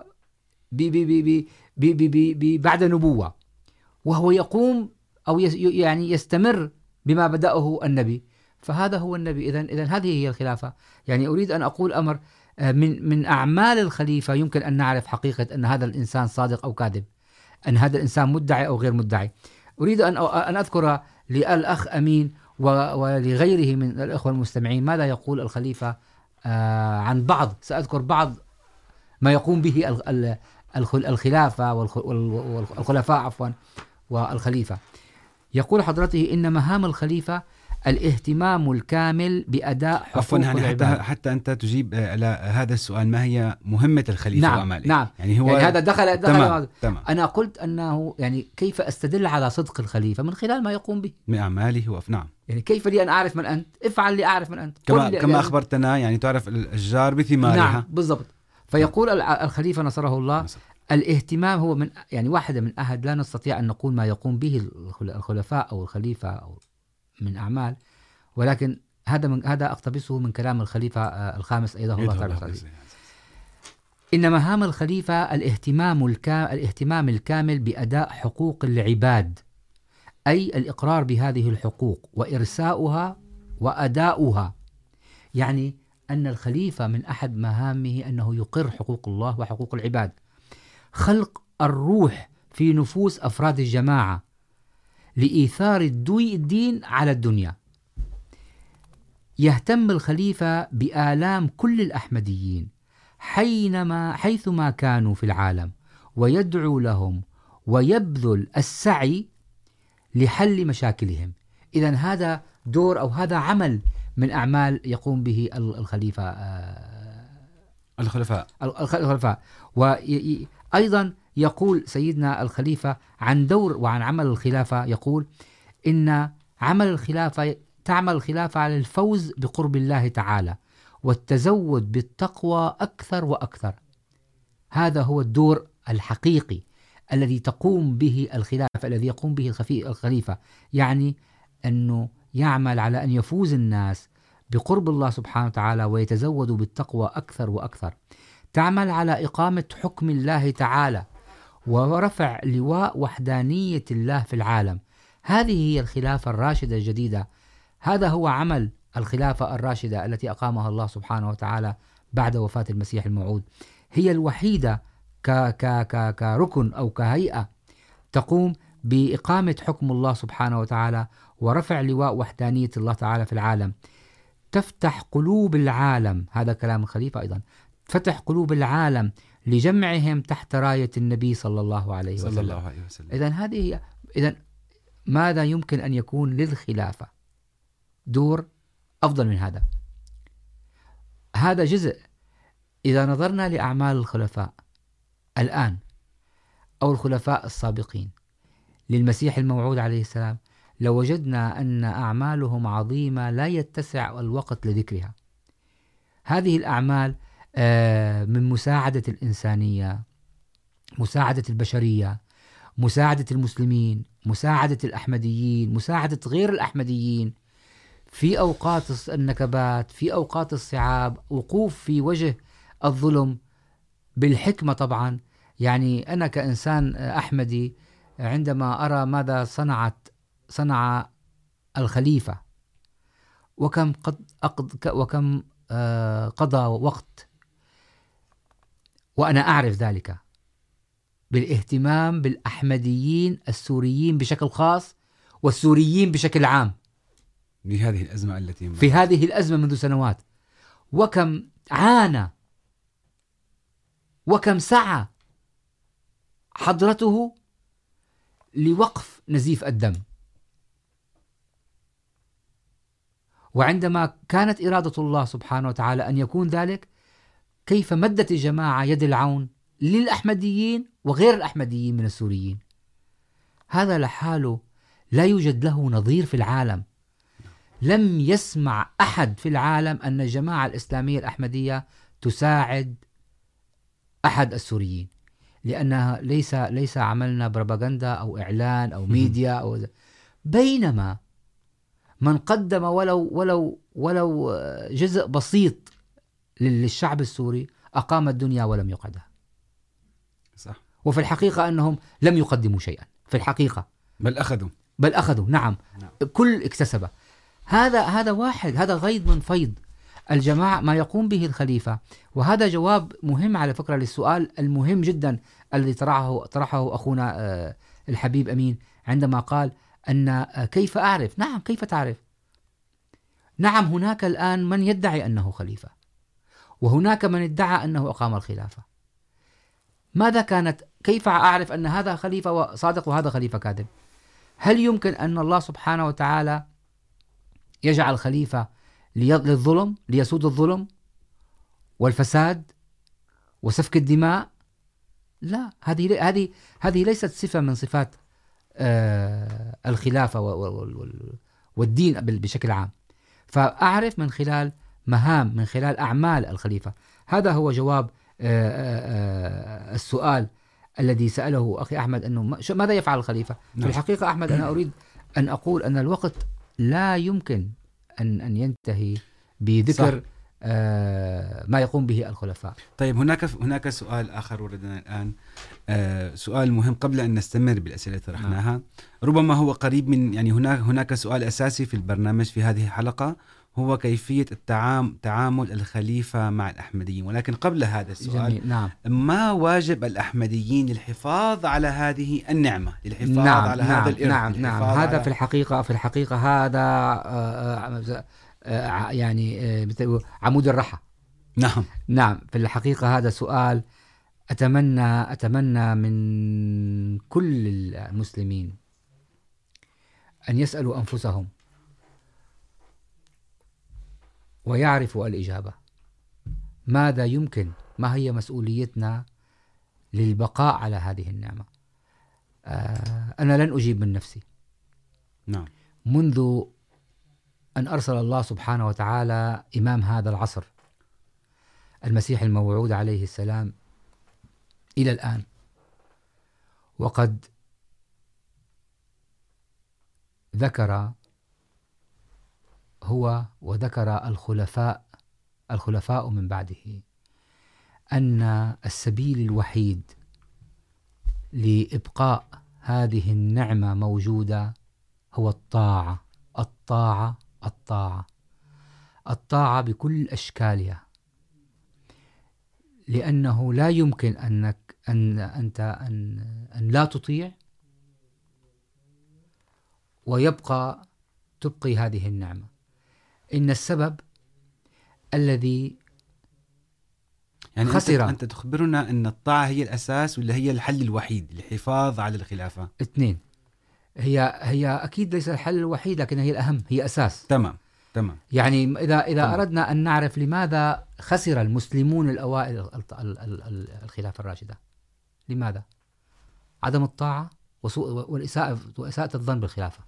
بعد نبوة، وهو يقوم أو يعني يستمر بما بدأه النبي، فهذا هو النبي. إذن هذه هي الخلافة. يعني أريد أن أقول أمر من أعمال الخليفة يمكن أن نعرف حقيقة أن هذا الإنسان صادق أو كاذب، أن هذا الإنسان مدعي أو غير مدعي. أريد أن أذكر للأخ أمين ولغيره من الأخوة المستمعين ماذا يقول الخليفة عن سأذكر بعض ما يقوم به الخلافة والخلفاء والخليفة. يقول حضرته إن مهام الخليفة الاهتمام الكامل بأداء حقوق العباد. حتى أنت تجيب على هذا السؤال، ما هي مهمة الخليفة وأعماله؟ نعم. يعني هو يعني هذا دخل تمام. أنا قلت أنه يعني كيف أستدل على صدق الخليفة من خلال ما يقوم به من أعماله نعم. يعني كيف لي أن أعرف من أنت؟ افعل لأعرف من أنت. كما أخبرتنا، يعني تعرف الأشجار بثمارها. نعم بالضبط. فيقول الخليفة نصره الله الاهتمام هو من يعني واحدة من أحد لا نستطيع أن نقول ما يقوم به الخلفاء أو الخليفة أو من أعمال، ولكن هذا أقتبسه من كلام الخليفة الخامس أيضا الله تعالى. إن مهام الخليفة الاهتمام الكامل بأداء حقوق العباد، أي الإقرار بهذه الحقوق وإرساؤها وأداؤها. يعني أن الخليفة من أحد مهامه أنه يقر حقوق الله وحقوق العباد، خلق الروح في نفوس أفراد الجماعة لإيثار الدين على الدنيا. يهتم الخليفة بآلام كل الأحمديين حيثما كانوا في العالم، ويدعو لهم ويبذل السعي لحل مشاكلهم. إذن هذا دور أو هذا عمل من أعمال يقوم به الخلفاء. وأيضا يقول سيدنا الخليفة عن دور وعن عمل الخلافة، يقول إن تعمل الخلافة على الفوز بقرب الله تعالى والتزود بالتقوى أكثر وأكثر. هذا هو الدور الحقيقي الذي تقوم به الخلافة، الذي يقوم به الخليفة، يعني أنه يعمل على أن يفوز الناس بقرب الله سبحانه وتعالى ويتزودوا بالتقوى أكثر وأكثر. تعمل على إقامة حكم الله تعالى ورفع لواء وحدانية الله في العالم. هذه هي الخلافة الراشدة الجديدة. هذا هو عمل الخلافة الراشدة التي أقامها الله سبحانه وتعالى بعد وفاة المسيح الموعود. هي الوحيدة كركن أو كهيئة تقوم بإقامة حكم الله سبحانه وتعالى ورفع لواء وحدانية الله تعالى في العالم. تفتح قلوب العالم، هذا كلام الخليفة أيضا، فتح قلوب العالم لجمعهم تحت راية النبي صلى الله عليه وسلم. إذن ماذا يمكن أن يكون للخلافة دور أفضل من هذا؟ هذا جزء. إذا نظرنا لأعمال الخلفاء الآن أو الخلفاء السابقين للمسيح الموعود عليه السلام، لوجدنا أن أعمالهم عظيمة لا يتسع الوقت لذكرها. هذه الأعمال من مساعدة الإنسانية، مساعدة البشرية، مساعدة المسلمين، مساعدة الأحمديين، مساعدة غير الأحمديين في أوقات النكبات، في أوقات الصعاب، وقوف في وجه الظلم بالحكمة. طبعا يعني أنا كإنسان أحمدي عندما أرى ماذا صنع الخليفة وكم قضى وقت، وأنا أعرف ذلك، بالاهتمام بالأحمديين السوريين بشكل خاص والسوريين بشكل عام بهذه الأزمة التي في هذه الأزمة منذ سنوات، وكم عانى وكم سعى حضرته لوقف نزيف الدم. وعندما كانت إرادة الله سبحانه وتعالى أن يكون ذلك، كيف مدت الجماعة يد العون للأحمديين وغير الأحمديين من السوريين. هذا لحاله لا يوجد له نظير في العالم. لم يسمع أحد في العالم أن الجماعة الإسلامية الأحمدية تساعد أحد السوريين، لأنها ليس عملنا بروباغندا أو إعلان أو ميديا أو بينما من قدم ولو جزء بسيط للشعب السوري أقام الدنيا ولم يقعدها. صح. وفي الحقيقة أنهم لم يقدموا شيئا في الحقيقة، بل أخذوا. نعم. كل اكتسبه. هذا واحد، هذا غيض من فيض الجماعة ما يقوم به الخليفة. وهذا جواب مهم على فكرة للسؤال المهم جدا الذي طرحه أخونا الحبيب أمين عندما قال أن كيف أعرف؟ نعم، كيف تعرف؟ نعم، هناك الآن من يدعي أنه خليفة، وهناك من ادعى أنه أقام الخلافة. ماذا كانت؟ كيف أعرف أن هذا خليفة صادق وهذا خليفة كاذب؟ هل يمكن أن الله سبحانه وتعالى يجعل خليفة للظلم، ليسود الظلم والفساد وسفك الدماء؟ لا، هذه ليست صفة من صفات الخلافة والدين بشكل عام. فأعرف من خلال مهام، من خلال أعمال الخليفة. هذا هو جواب السؤال الذي سأله أخي أحمد، أنه ماذا يفعل الخليفة؟ في الحقيقة أحمد، أنا أريد أن أقول أن الوقت لا يمكن أن ينتهي بذكر ما يقوم به الخلفاء. طيب، هناك سؤال آخر وردنا الآن، سؤال مهم قبل أن نستمر بالأسئلة التي طرحناها. ربما هو قريب من، يعني هناك سؤال أساسي في البرنامج في هذه الحلقة، هو كيفية تعامل الخليفة مع الأحمديين. ولكن قبل هذا السؤال، جميل. نعم. ما واجب الأحمديين للحفاظ على هذه النعمة، للحفاظ على هذا الإرث؟ نعم. هذا في الحقيقة هذا يعني عمود الرحى. نعم. في الحقيقة هذا سؤال أتمنى من كل المسلمين أن يسألوا أنفسهم ويعرفوا الإجابة. ما هي مسؤوليتنا للبقاء على هذه النعمة؟ أنا لن أجيب من نفسي. نعم. منذ أن أرسل الله سبحانه وتعالى إمام هذا العصر المسيح الموعود عليه السلام إلى الآن، وقد ذكر هو وذكر الخلفاء من بعده أن السبيل الوحيد لإبقاء هذه النعمة موجودة هو الطاعة بكل أشكالها، لأنه لا يمكن أن لا تطيع تبقي هذه النعمة. إن السبب الذي يعني خسر. أنت تخبرنا أن الطاعة هي الأساس، ولا هي الحل الوحيد للحفاظ على الخلافة؟ اثنين. هي أكيد ليس الحل الوحيد، لكن هي الأهم، هي أساس. تمام. يعني إذا أردنا أن نعرف لماذا خسر المسلمون الأوائل الخلافة الراشدة، لماذا؟ عدم الطاعة وإساءة الظن بالخلافة.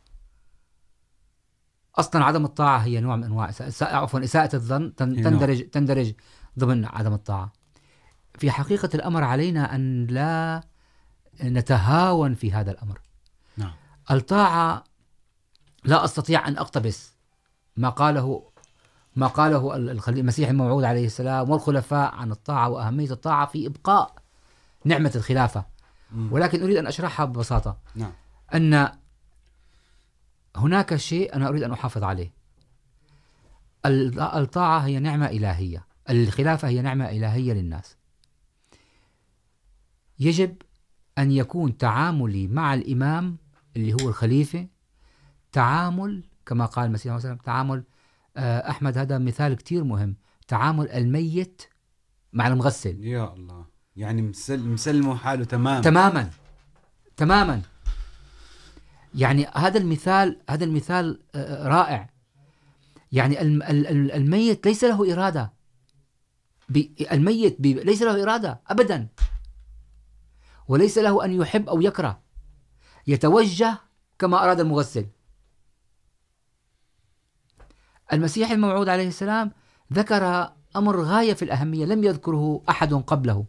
أصلا عدم الطاعة هي نوع من أنواع إساءة الظن، تندرج ضمن عدم الطاعة. في حقيقة الأمر علينا أن لا نتهاون في هذا الأمر. نعم. الطاعة لا أستطيع أن أقتبس ما قاله المسيح الموعود عليه السلام والخلفاء عن الطاعة وأهمية الطاعة في إبقاء نعمة الخلافة. ولكن أريد أن أشرحها ببساطة. نعم. أن هناك شيء أنا أريد أن أحافظ عليه. الطاعة هي نعمة إلهية، الخلافة هي نعمة إلهية للناس. يجب أن يكون تعاملي مع الإمام اللي هو الخليفة تعامل كما قال المسيح صلى الله عليه وسلم، تعامل أحمد هذا مثال كتير مهم، تعامل الميت مع المغسل. يا الله، يعني مسلمه حاله تماما تماما. يعني هذا المثال رائع. يعني الميت ليس له إرادة، الميت ليس له إرادة أبدا، وليس له أن يحب أو يكره، يتوجه كما أراد المغسل. المسيح الموعود عليه السلام ذكر أمر غاية في الأهمية لم يذكره أحد قبله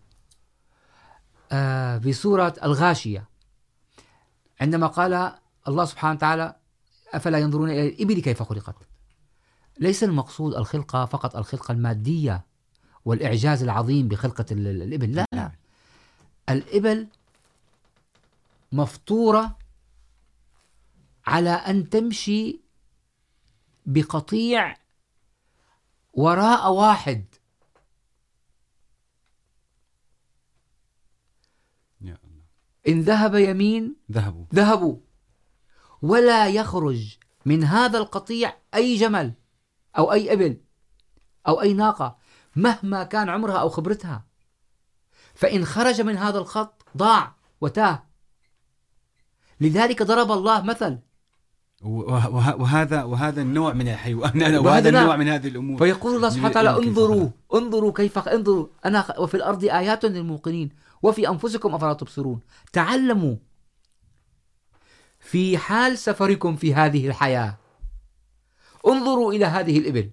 في سورة الغاشية، عندما قال الله سبحانه وتعالى أفلا ينظرون إلى الإبل كيف خلقت. ليس المقصود الخلقة فقط الخلقة المادية والإعجاز العظيم بخلقة الإبل، لا لا، الإبل مفطورة على أن تمشي بقطيع وراء واحد. يا الله. إن ذهب يمين ذهبوا، ولا يخرج من هذا القطيع أي جمل أو أي إبل أو أي ناقة مهما كان عمرها أو خبرتها، فإن خرج من هذا الخط ضاع وتاه. لذلك ضرب الله مثل، وهذا النوع من الحيوان وهذا النوع من هذه الأمور. فيقول الله سبحانه وتعالى انظروا كيف انظروا أنا وفي الأرض آيات للموقنين وفي أنفسكم أفلا تبصرون. تعلموا في حال سفركم في هذه الحياة، انظروا إلى هذه الإبل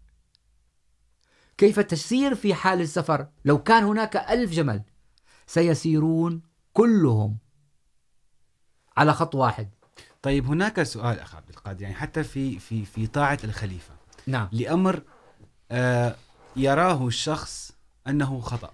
كيف تسير في حال السفر. لو كان هناك 1000 جمل سيسيرون كلهم على خط واحد. طيب هناك سؤال أخ عبد القادر، يعني حتى في طاعة الخليفة، نعم، لأمر يراه الشخص أنه خطأ.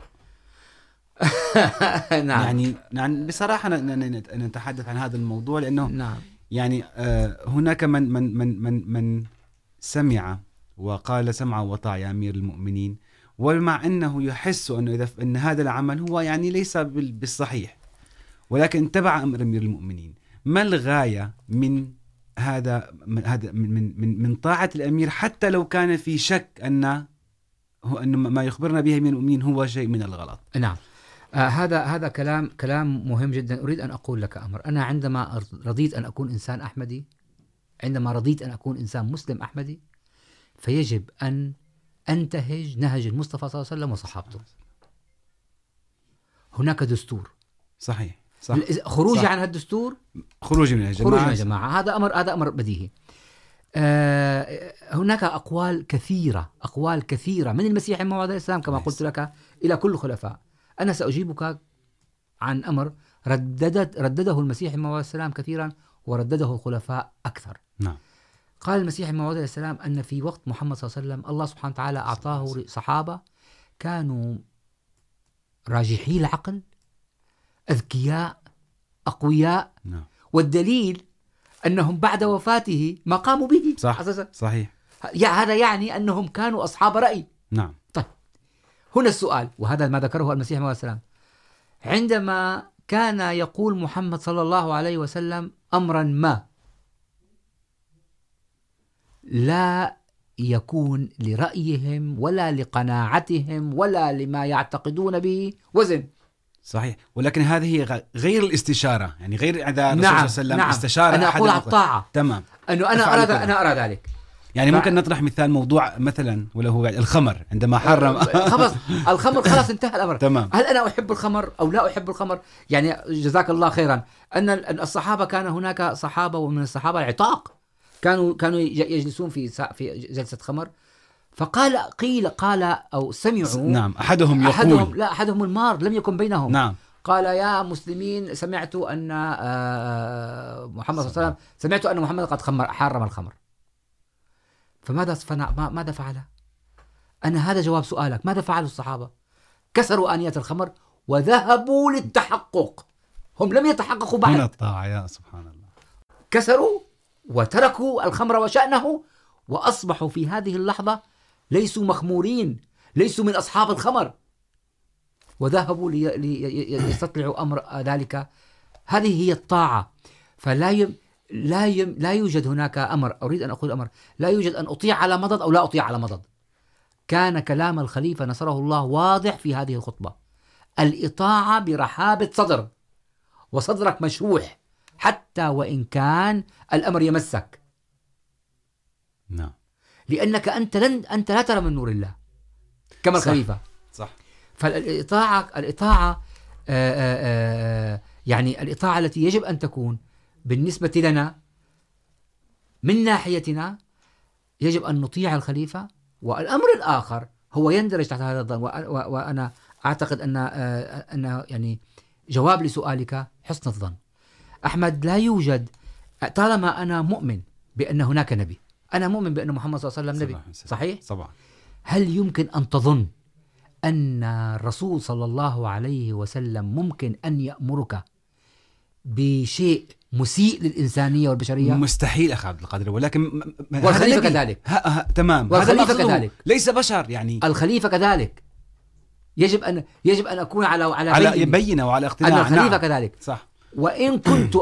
نعم. يعني بصراحة نتحدث عن هذا الموضوع لأنه نعم. يعني هناك من سمع وقال سمع وطاع يا أمير المؤمنين، ومع أنه يحس أن هذا العمل هو يعني ليس بالصحيح، ولكن اتبع أمر أمير المؤمنين. ما الغاية من هذا من طاعة الأمير حتى لو كان في شك أن ما يخبرنا به أمير المؤمنين هو شيء من الغلط؟ نعم. هذا كلام مهم جدا. أريد أن أقول لك أمر. أنا عندما رضيت أن أكون إنسان أحمدي، عندما رضيت أن أكون إنسان مسلم أحمدي، فيجب أن أنتهج نهج المصطفى صلى الله عليه وسلم وصحابته. هناك دستور صحيح. خروجي عن الدستور خروجي من الجماعة، هذا أمر بديهي. هناك أقوال كثيرة من المسيح الموعود عليه السلام كما قلت لك إلى كل خلفاء. أنا سأجيبك عن أمر ردده المسيح الموعود عليه السلام كثيرا وردده الخلفاء أكثر. نعم. قال المسيح الموعود عليه السلام أن في وقت محمد صلى الله عليه وسلم الله سبحانه وتعالى أعطاه صحابة كانوا راجحي العقل، أذكياء، أقوياء. نعم. والدليل أنهم بعد وفاته ما قاموا به. صحيح. هذا يعني أنهم كانوا أصحاب رأي. نعم. طيب هنا السؤال، وهذا ما ذكره المسيح عليه السلام، عندما كان يقول محمد صلى الله عليه وسلم أمرا ما لا يكون لرأيهم ولا لقناعتهم ولا لما يعتقدون به وزن. صحيح، ولكن هذه غير الاستشارة، يعني غير إذا الرسول صلى الله عليه وسلم استشار أنا أقول على الطاعة. تمام. أنه أنا أرى ذلك. يعني ممكن نطرح مثال موضوع مثلا ولا هو الخمر عندما حرم خلاص الخمر خلاص انتهى الأمر. تمام. هل أنا أحب الخمر أو لا أحب الخمر؟ يعني جزاك الله خيرا أن الصحابة كان هناك صحابة ومن الصحابة العتاق كانوا يجلسون في جلسة خمر، قال أو سمعوا. نعم. أحدهم المار لم يكن بينهم. نعم. قال يا مسلمين سمعت أن محمد صلى الله عليه وسلم سمعت أن محمد قد حرم الخمر. ماذا فعل؟ أنا هذا جواب سؤالك. ماذا فعلوا الصحابة؟ كسروا آنية الخمر وذهبوا للتحقق. هم لم يتحققوا بعد. من الطاعة يا سبحان الله. كسروا وتركوا الخمر وشأنه، وأصبحوا في هذه اللحظة ليسوا مخمورين، ليسوا من أصحاب الخمر. وذهبوا ليستطلعوا أمر ذلك. هذه هي الطاعة. فلا لا يوجد هناك أمر، أريد أن أقول أمر، لا يوجد أن أطيع على مضض أو لا أطيع على مضض. كان كلام الخليفة نصره الله واضح في هذه الخطبة: الإطاعة برحابة صدر، وصدرك مشروح حتى وإن كان الأمر يمسك. نعم. لأنك أنت لا ترى من نور الله كما الخليفة. صح. فالإطاعة يعني الإطاعة التي يجب أن تكون بالنسبة لنا من ناحيتنا، يجب أن نطيع الخليفة. والأمر الآخر هو يندرج تحت هذا الظن، وأنا أعتقد أن يعني جواب لسؤالك حسن الظن. أحمد، لا يوجد، طالما أنا مؤمن بأن هناك نبي، أنا مؤمن بأن محمد صلى الله عليه وسلم نبي، صحيح؟ طبعا. هل يمكن أن تظن أن الرسول صلى الله عليه وسلم ممكن أن يأمرك بشيء مسيء للإنسانية والبشرية؟ مستحيل أخي عبد القادر، ولكن والخليفة كذلك. تمام. والخليفة كذلك ليس بشر يعني. الخليفة كذلك يجب أن أكون على بينة وعلى اقتناع. أن الخليفة كذلك. صح. وإن كنت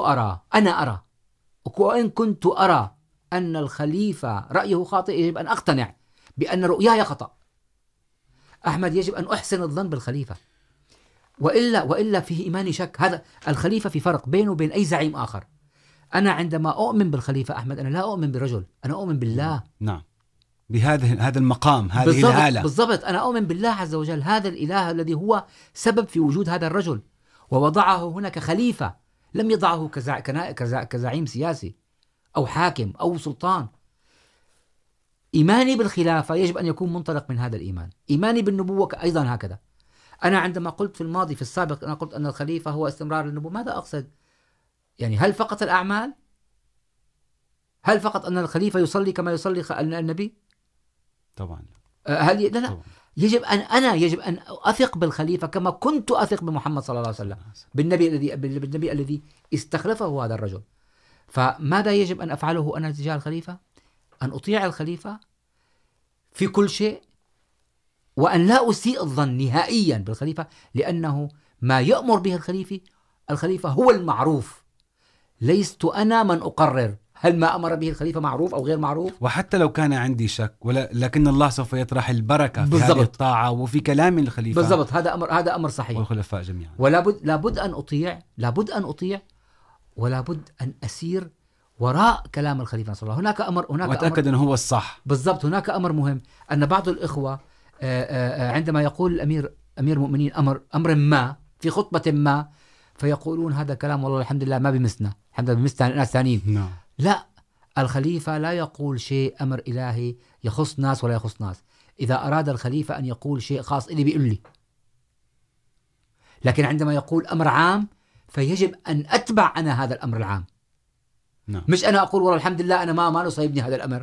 أرى أن الخليفة رأيه خاطئ، يجب أن أقتنع بأن رؤياي خطأ. أحمد، يجب أن أحسن الظن بالخليفة، وإلا فيه إيماني شك. هذا الخليفة في فرق بينه وبين أي زعيم آخر. أنا عندما أؤمن بالخليفة أحمد، أنا لا أؤمن برجل، أنا أؤمن بالله. نعم. هذا المقام، هذه الحالة. بالضبط. أنا أؤمن بالله عز وجل، هذا الإله الذي هو سبب في وجود هذا الرجل، ووضعه هنا كخليفة، لم يضعه كزعيم سياسي أو حاكم أو سلطان. إيماني بالخلافة يجب أن يكون منطلق من هذا الإيمان. إيماني بالنبوة أيضا هكذا. أنا عندما قلت في الماضي في السابق، أنا قلت أن الخليفة هو استمرار النبوة، ماذا أقصد؟ يعني هل فقط الأعمال؟ هل فقط أن الخليفة يصلي كما يصلي النبي؟ طبعا. لا. طبعا. يجب أن أثق بالخليفة كما كنت أثق بمحمد صلى الله عليه وسلم، بالنبي الذي استخلفه هذا الرجل. فماذا يجب أن أفعله أنا تجاه الخليفة؟ أن أطيع الخليفة في كل شيء، وأن لا أسيء الظن نهائيا بالخليفة، لأنه ما يأمر به الخليفة هو المعروف. ليست أنا من أقرر هل ما أمر به الخليفة معروف أو غير معروف. وحتى لو كان عندي شك، لكن الله سوف يطرح البركة في هذه الطاعة وفي كلام الخليفة. بالضبط. هذا أمر صحيح. والخلفاء جميعا. لابد أن أطيع ولابد أن أسير وراء كلام الخليفة صلى الله عليه وسلم. هناك أمر وأتأكد أنه هو الصح. بالضبط. هناك أمر مهم، أن بعض الإخوة عندما يقول الأمير أمير المؤمنين أمر ما في خطبة ما، فيقولون هذا كلام والله الحمد لله ما بمسنا، الحمد لله بمسنا ناس ثانيين. لا، الخليفة لا يقول شيء أمر إلهي يخص ناس ولا يخص ناس. إذا أراد الخليفة أن يقول شيء خاص إلي بيقول لي، لكن عندما يقول أمر عام فيجب أن أتبع أنا هذا الأمر العام. مش أنا أقول والله الحمد لله أنا ما يصيبني هذا الأمر.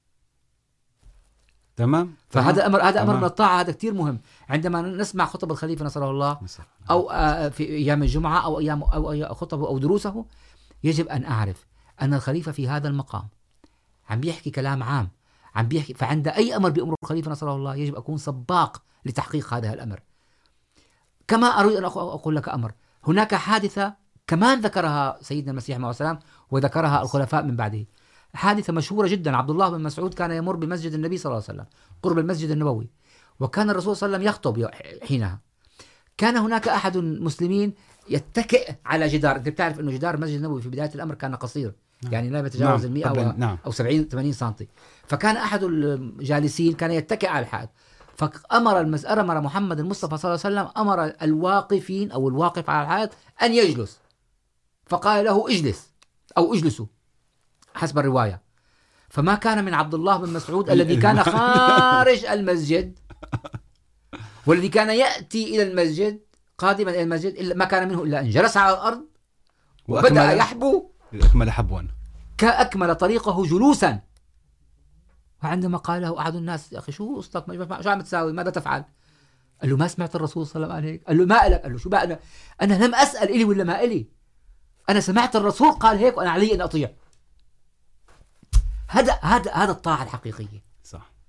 تمام. فهذا أمر من الطاعة، هذا كتير مهم. عندما نسمع خطب الخليفة نصره الله أو في أيام الجمعة أو أيام أو خطبه أو دروسه، يجب أن أعرف أن الخليفة في هذا المقام عم بيحكي كلام عام، عم بيحكي. فعند أي أمر بأمر الخليفة نصره الله يجب أكون سباق لتحقيق هذا الأمر. كما أريد أن أقول لك أمر، هناك حادثة كمان ذكرها سيدنا المسيح عليه السلام وذكرها الخلفاء من بعده، حادثة مشهورة جدا. عبد الله بن مسعود كان يمر بمسجد النبي صلى الله عليه وسلم قرب المسجد النبوي، وكان الرسول صلى الله عليه وسلم يخطب حينها. كان هناك أحد المسلمين يتكئ على جدار. أنت بتعرف أنه جدار المسجد النبوي في بداية الأمر كان قصير، يعني لا يتجاوز 100 أو 70-80 سنتي. فكان أحد الجالسين كان يتكئ على الحائط، فأمر محمد المصطفى صلى الله عليه وسلم أمر الواقفين أو الواقف على الحائط أن يجلس، فقال له اجلس أو اجلسوا حسب الرواية. فما كان من عبد الله بن مسعود الذي كان خارج المسجد والذي كان يأتي إلى المسجد قادما إلى المسجد، إلا ما كان منه إلا أن جلس على الأرض وبدأ يحبو أكمل حبوا كأكمل طريقه جلوسا. وعندما قال له أحد الناس يا أخي شو قصتك، شو عم تساوي، ماذا تفعل؟ قال له ما سمعت الرسول صلى الله عليه وسلم قال هيك؟ قال له ما إلك؟ قال له شو بقى أنا لم أسأل إلي ولا ما إلي، أنا سمعت الرسول قال هيك وأنا علي أن أطيع. هذا الطاعة الحقيقية. صح.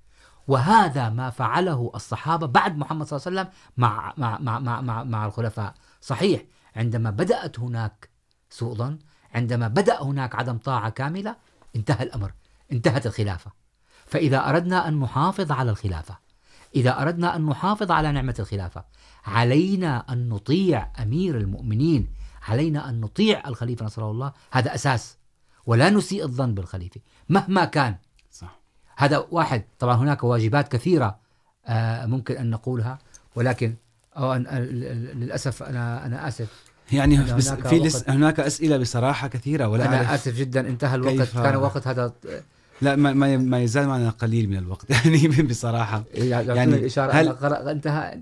وهذا ما فعله الصحابة بعد محمد صلى الله عليه وسلم مع الخلفاء. صحيح عندما بدأت هناك سوء ظن، عندما بدأ هناك عدم طاعة كاملة، انتهى الأمر، انتهت الخلافة. فإذا أردنا أن نحافظ على الخلافة، إذا أردنا أن نحافظ على نعمة الخلافة، علينا أن نطيع أمير المؤمنين، علينا أن نطيع الخليفة نصره الله، هذا أساس، ولا نسيء الظن بالخليفة مهما كان. صح. هذا واحد. طبعا هناك واجبات كثيرة ممكن أن نقولها، ولكن للأسف أنا آسف، يعني هناك أسئلة بصراحة كثيرة، ولا أنا آسف جدا، انتهى الوقت، كان وقت هذا. لا ما يزال معنا قليل من الوقت يعني بصراحة. يعني الإشارة انتهى.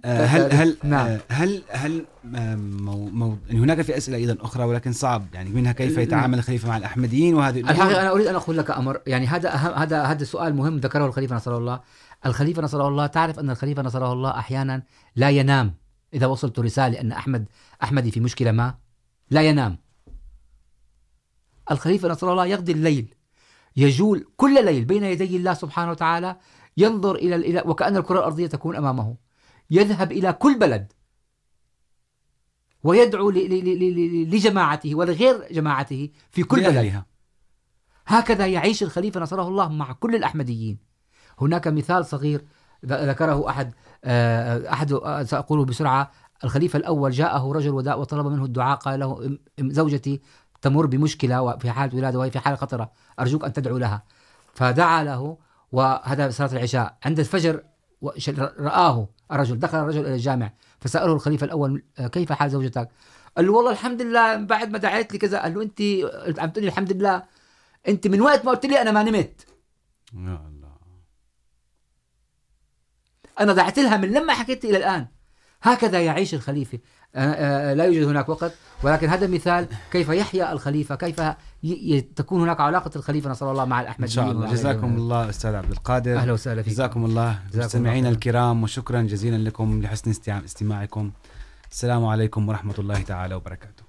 هل هناك في أسئلة أيضا أخرى ولكن صعب يعني منها كيف يتعامل الخليفة مع الأحمديين وهذه الحقيقة. أنا أريد أن أقول لك أمر، يعني هذا سؤال مهم ذكره الخليفة نصره الله. الخليفة نصره الله، تعرف أن الخليفة نصره الله أحيانا لا ينام إذا وصلت رسالة أن أحمدي في مشكلة ما، لا ينام. الخليفة نصره الله يقضي الليل، يجول كل ليل بين يدي الله سبحانه وتعالى، ينظر إلى وكأن الكرة الأرضية تكون أمامه، يذهب إلى كل بلد ويدعو لجماعته ولغير جماعته في كل بلد. هكذا يعيش الخليفة نصره الله مع كل الأحمديين. هناك مثال صغير ذكره أحد سأقوله بسرعة. الخليفة الأول جاءه رجل وطلب منه الدعاء، قال له زوجتي تمر بمشكلة في حالة ولادة وهي في حالة خطرة، أرجوك أن تدعو لها. فدعا له، وهذا صلاة العشاء. عند الفجر رآه الرجل، دخل الرجل إلى الجامع، فسأله الخليفة الأول كيف حال زوجتك؟ قال له والله الحمد لله بعد ما دعيت لي كذا. قال له أنت عم تقولي الحمد لله، أنت من وقت ما قلت لي أنا ما نمت. يا الله، أنا دعت لها من لما حكيت إلى الآن. هكذا يعيش الخليفة. لا يوجد هناك وقت، ولكن هذا مثال كيف يحيا الخليفة، كيف تكون هناك علاقة الخليفة نصر الله مع الأحمديين. إن شاء الله. جزاكم الله أستاذ عبد القادر. أهلا وسهلا فيك. جزاكم الله مستمعينا الكرام، وشكرا جزيلا لكم لحسن استماعكم. السلام عليكم ورحمة الله تعالى وبركاته.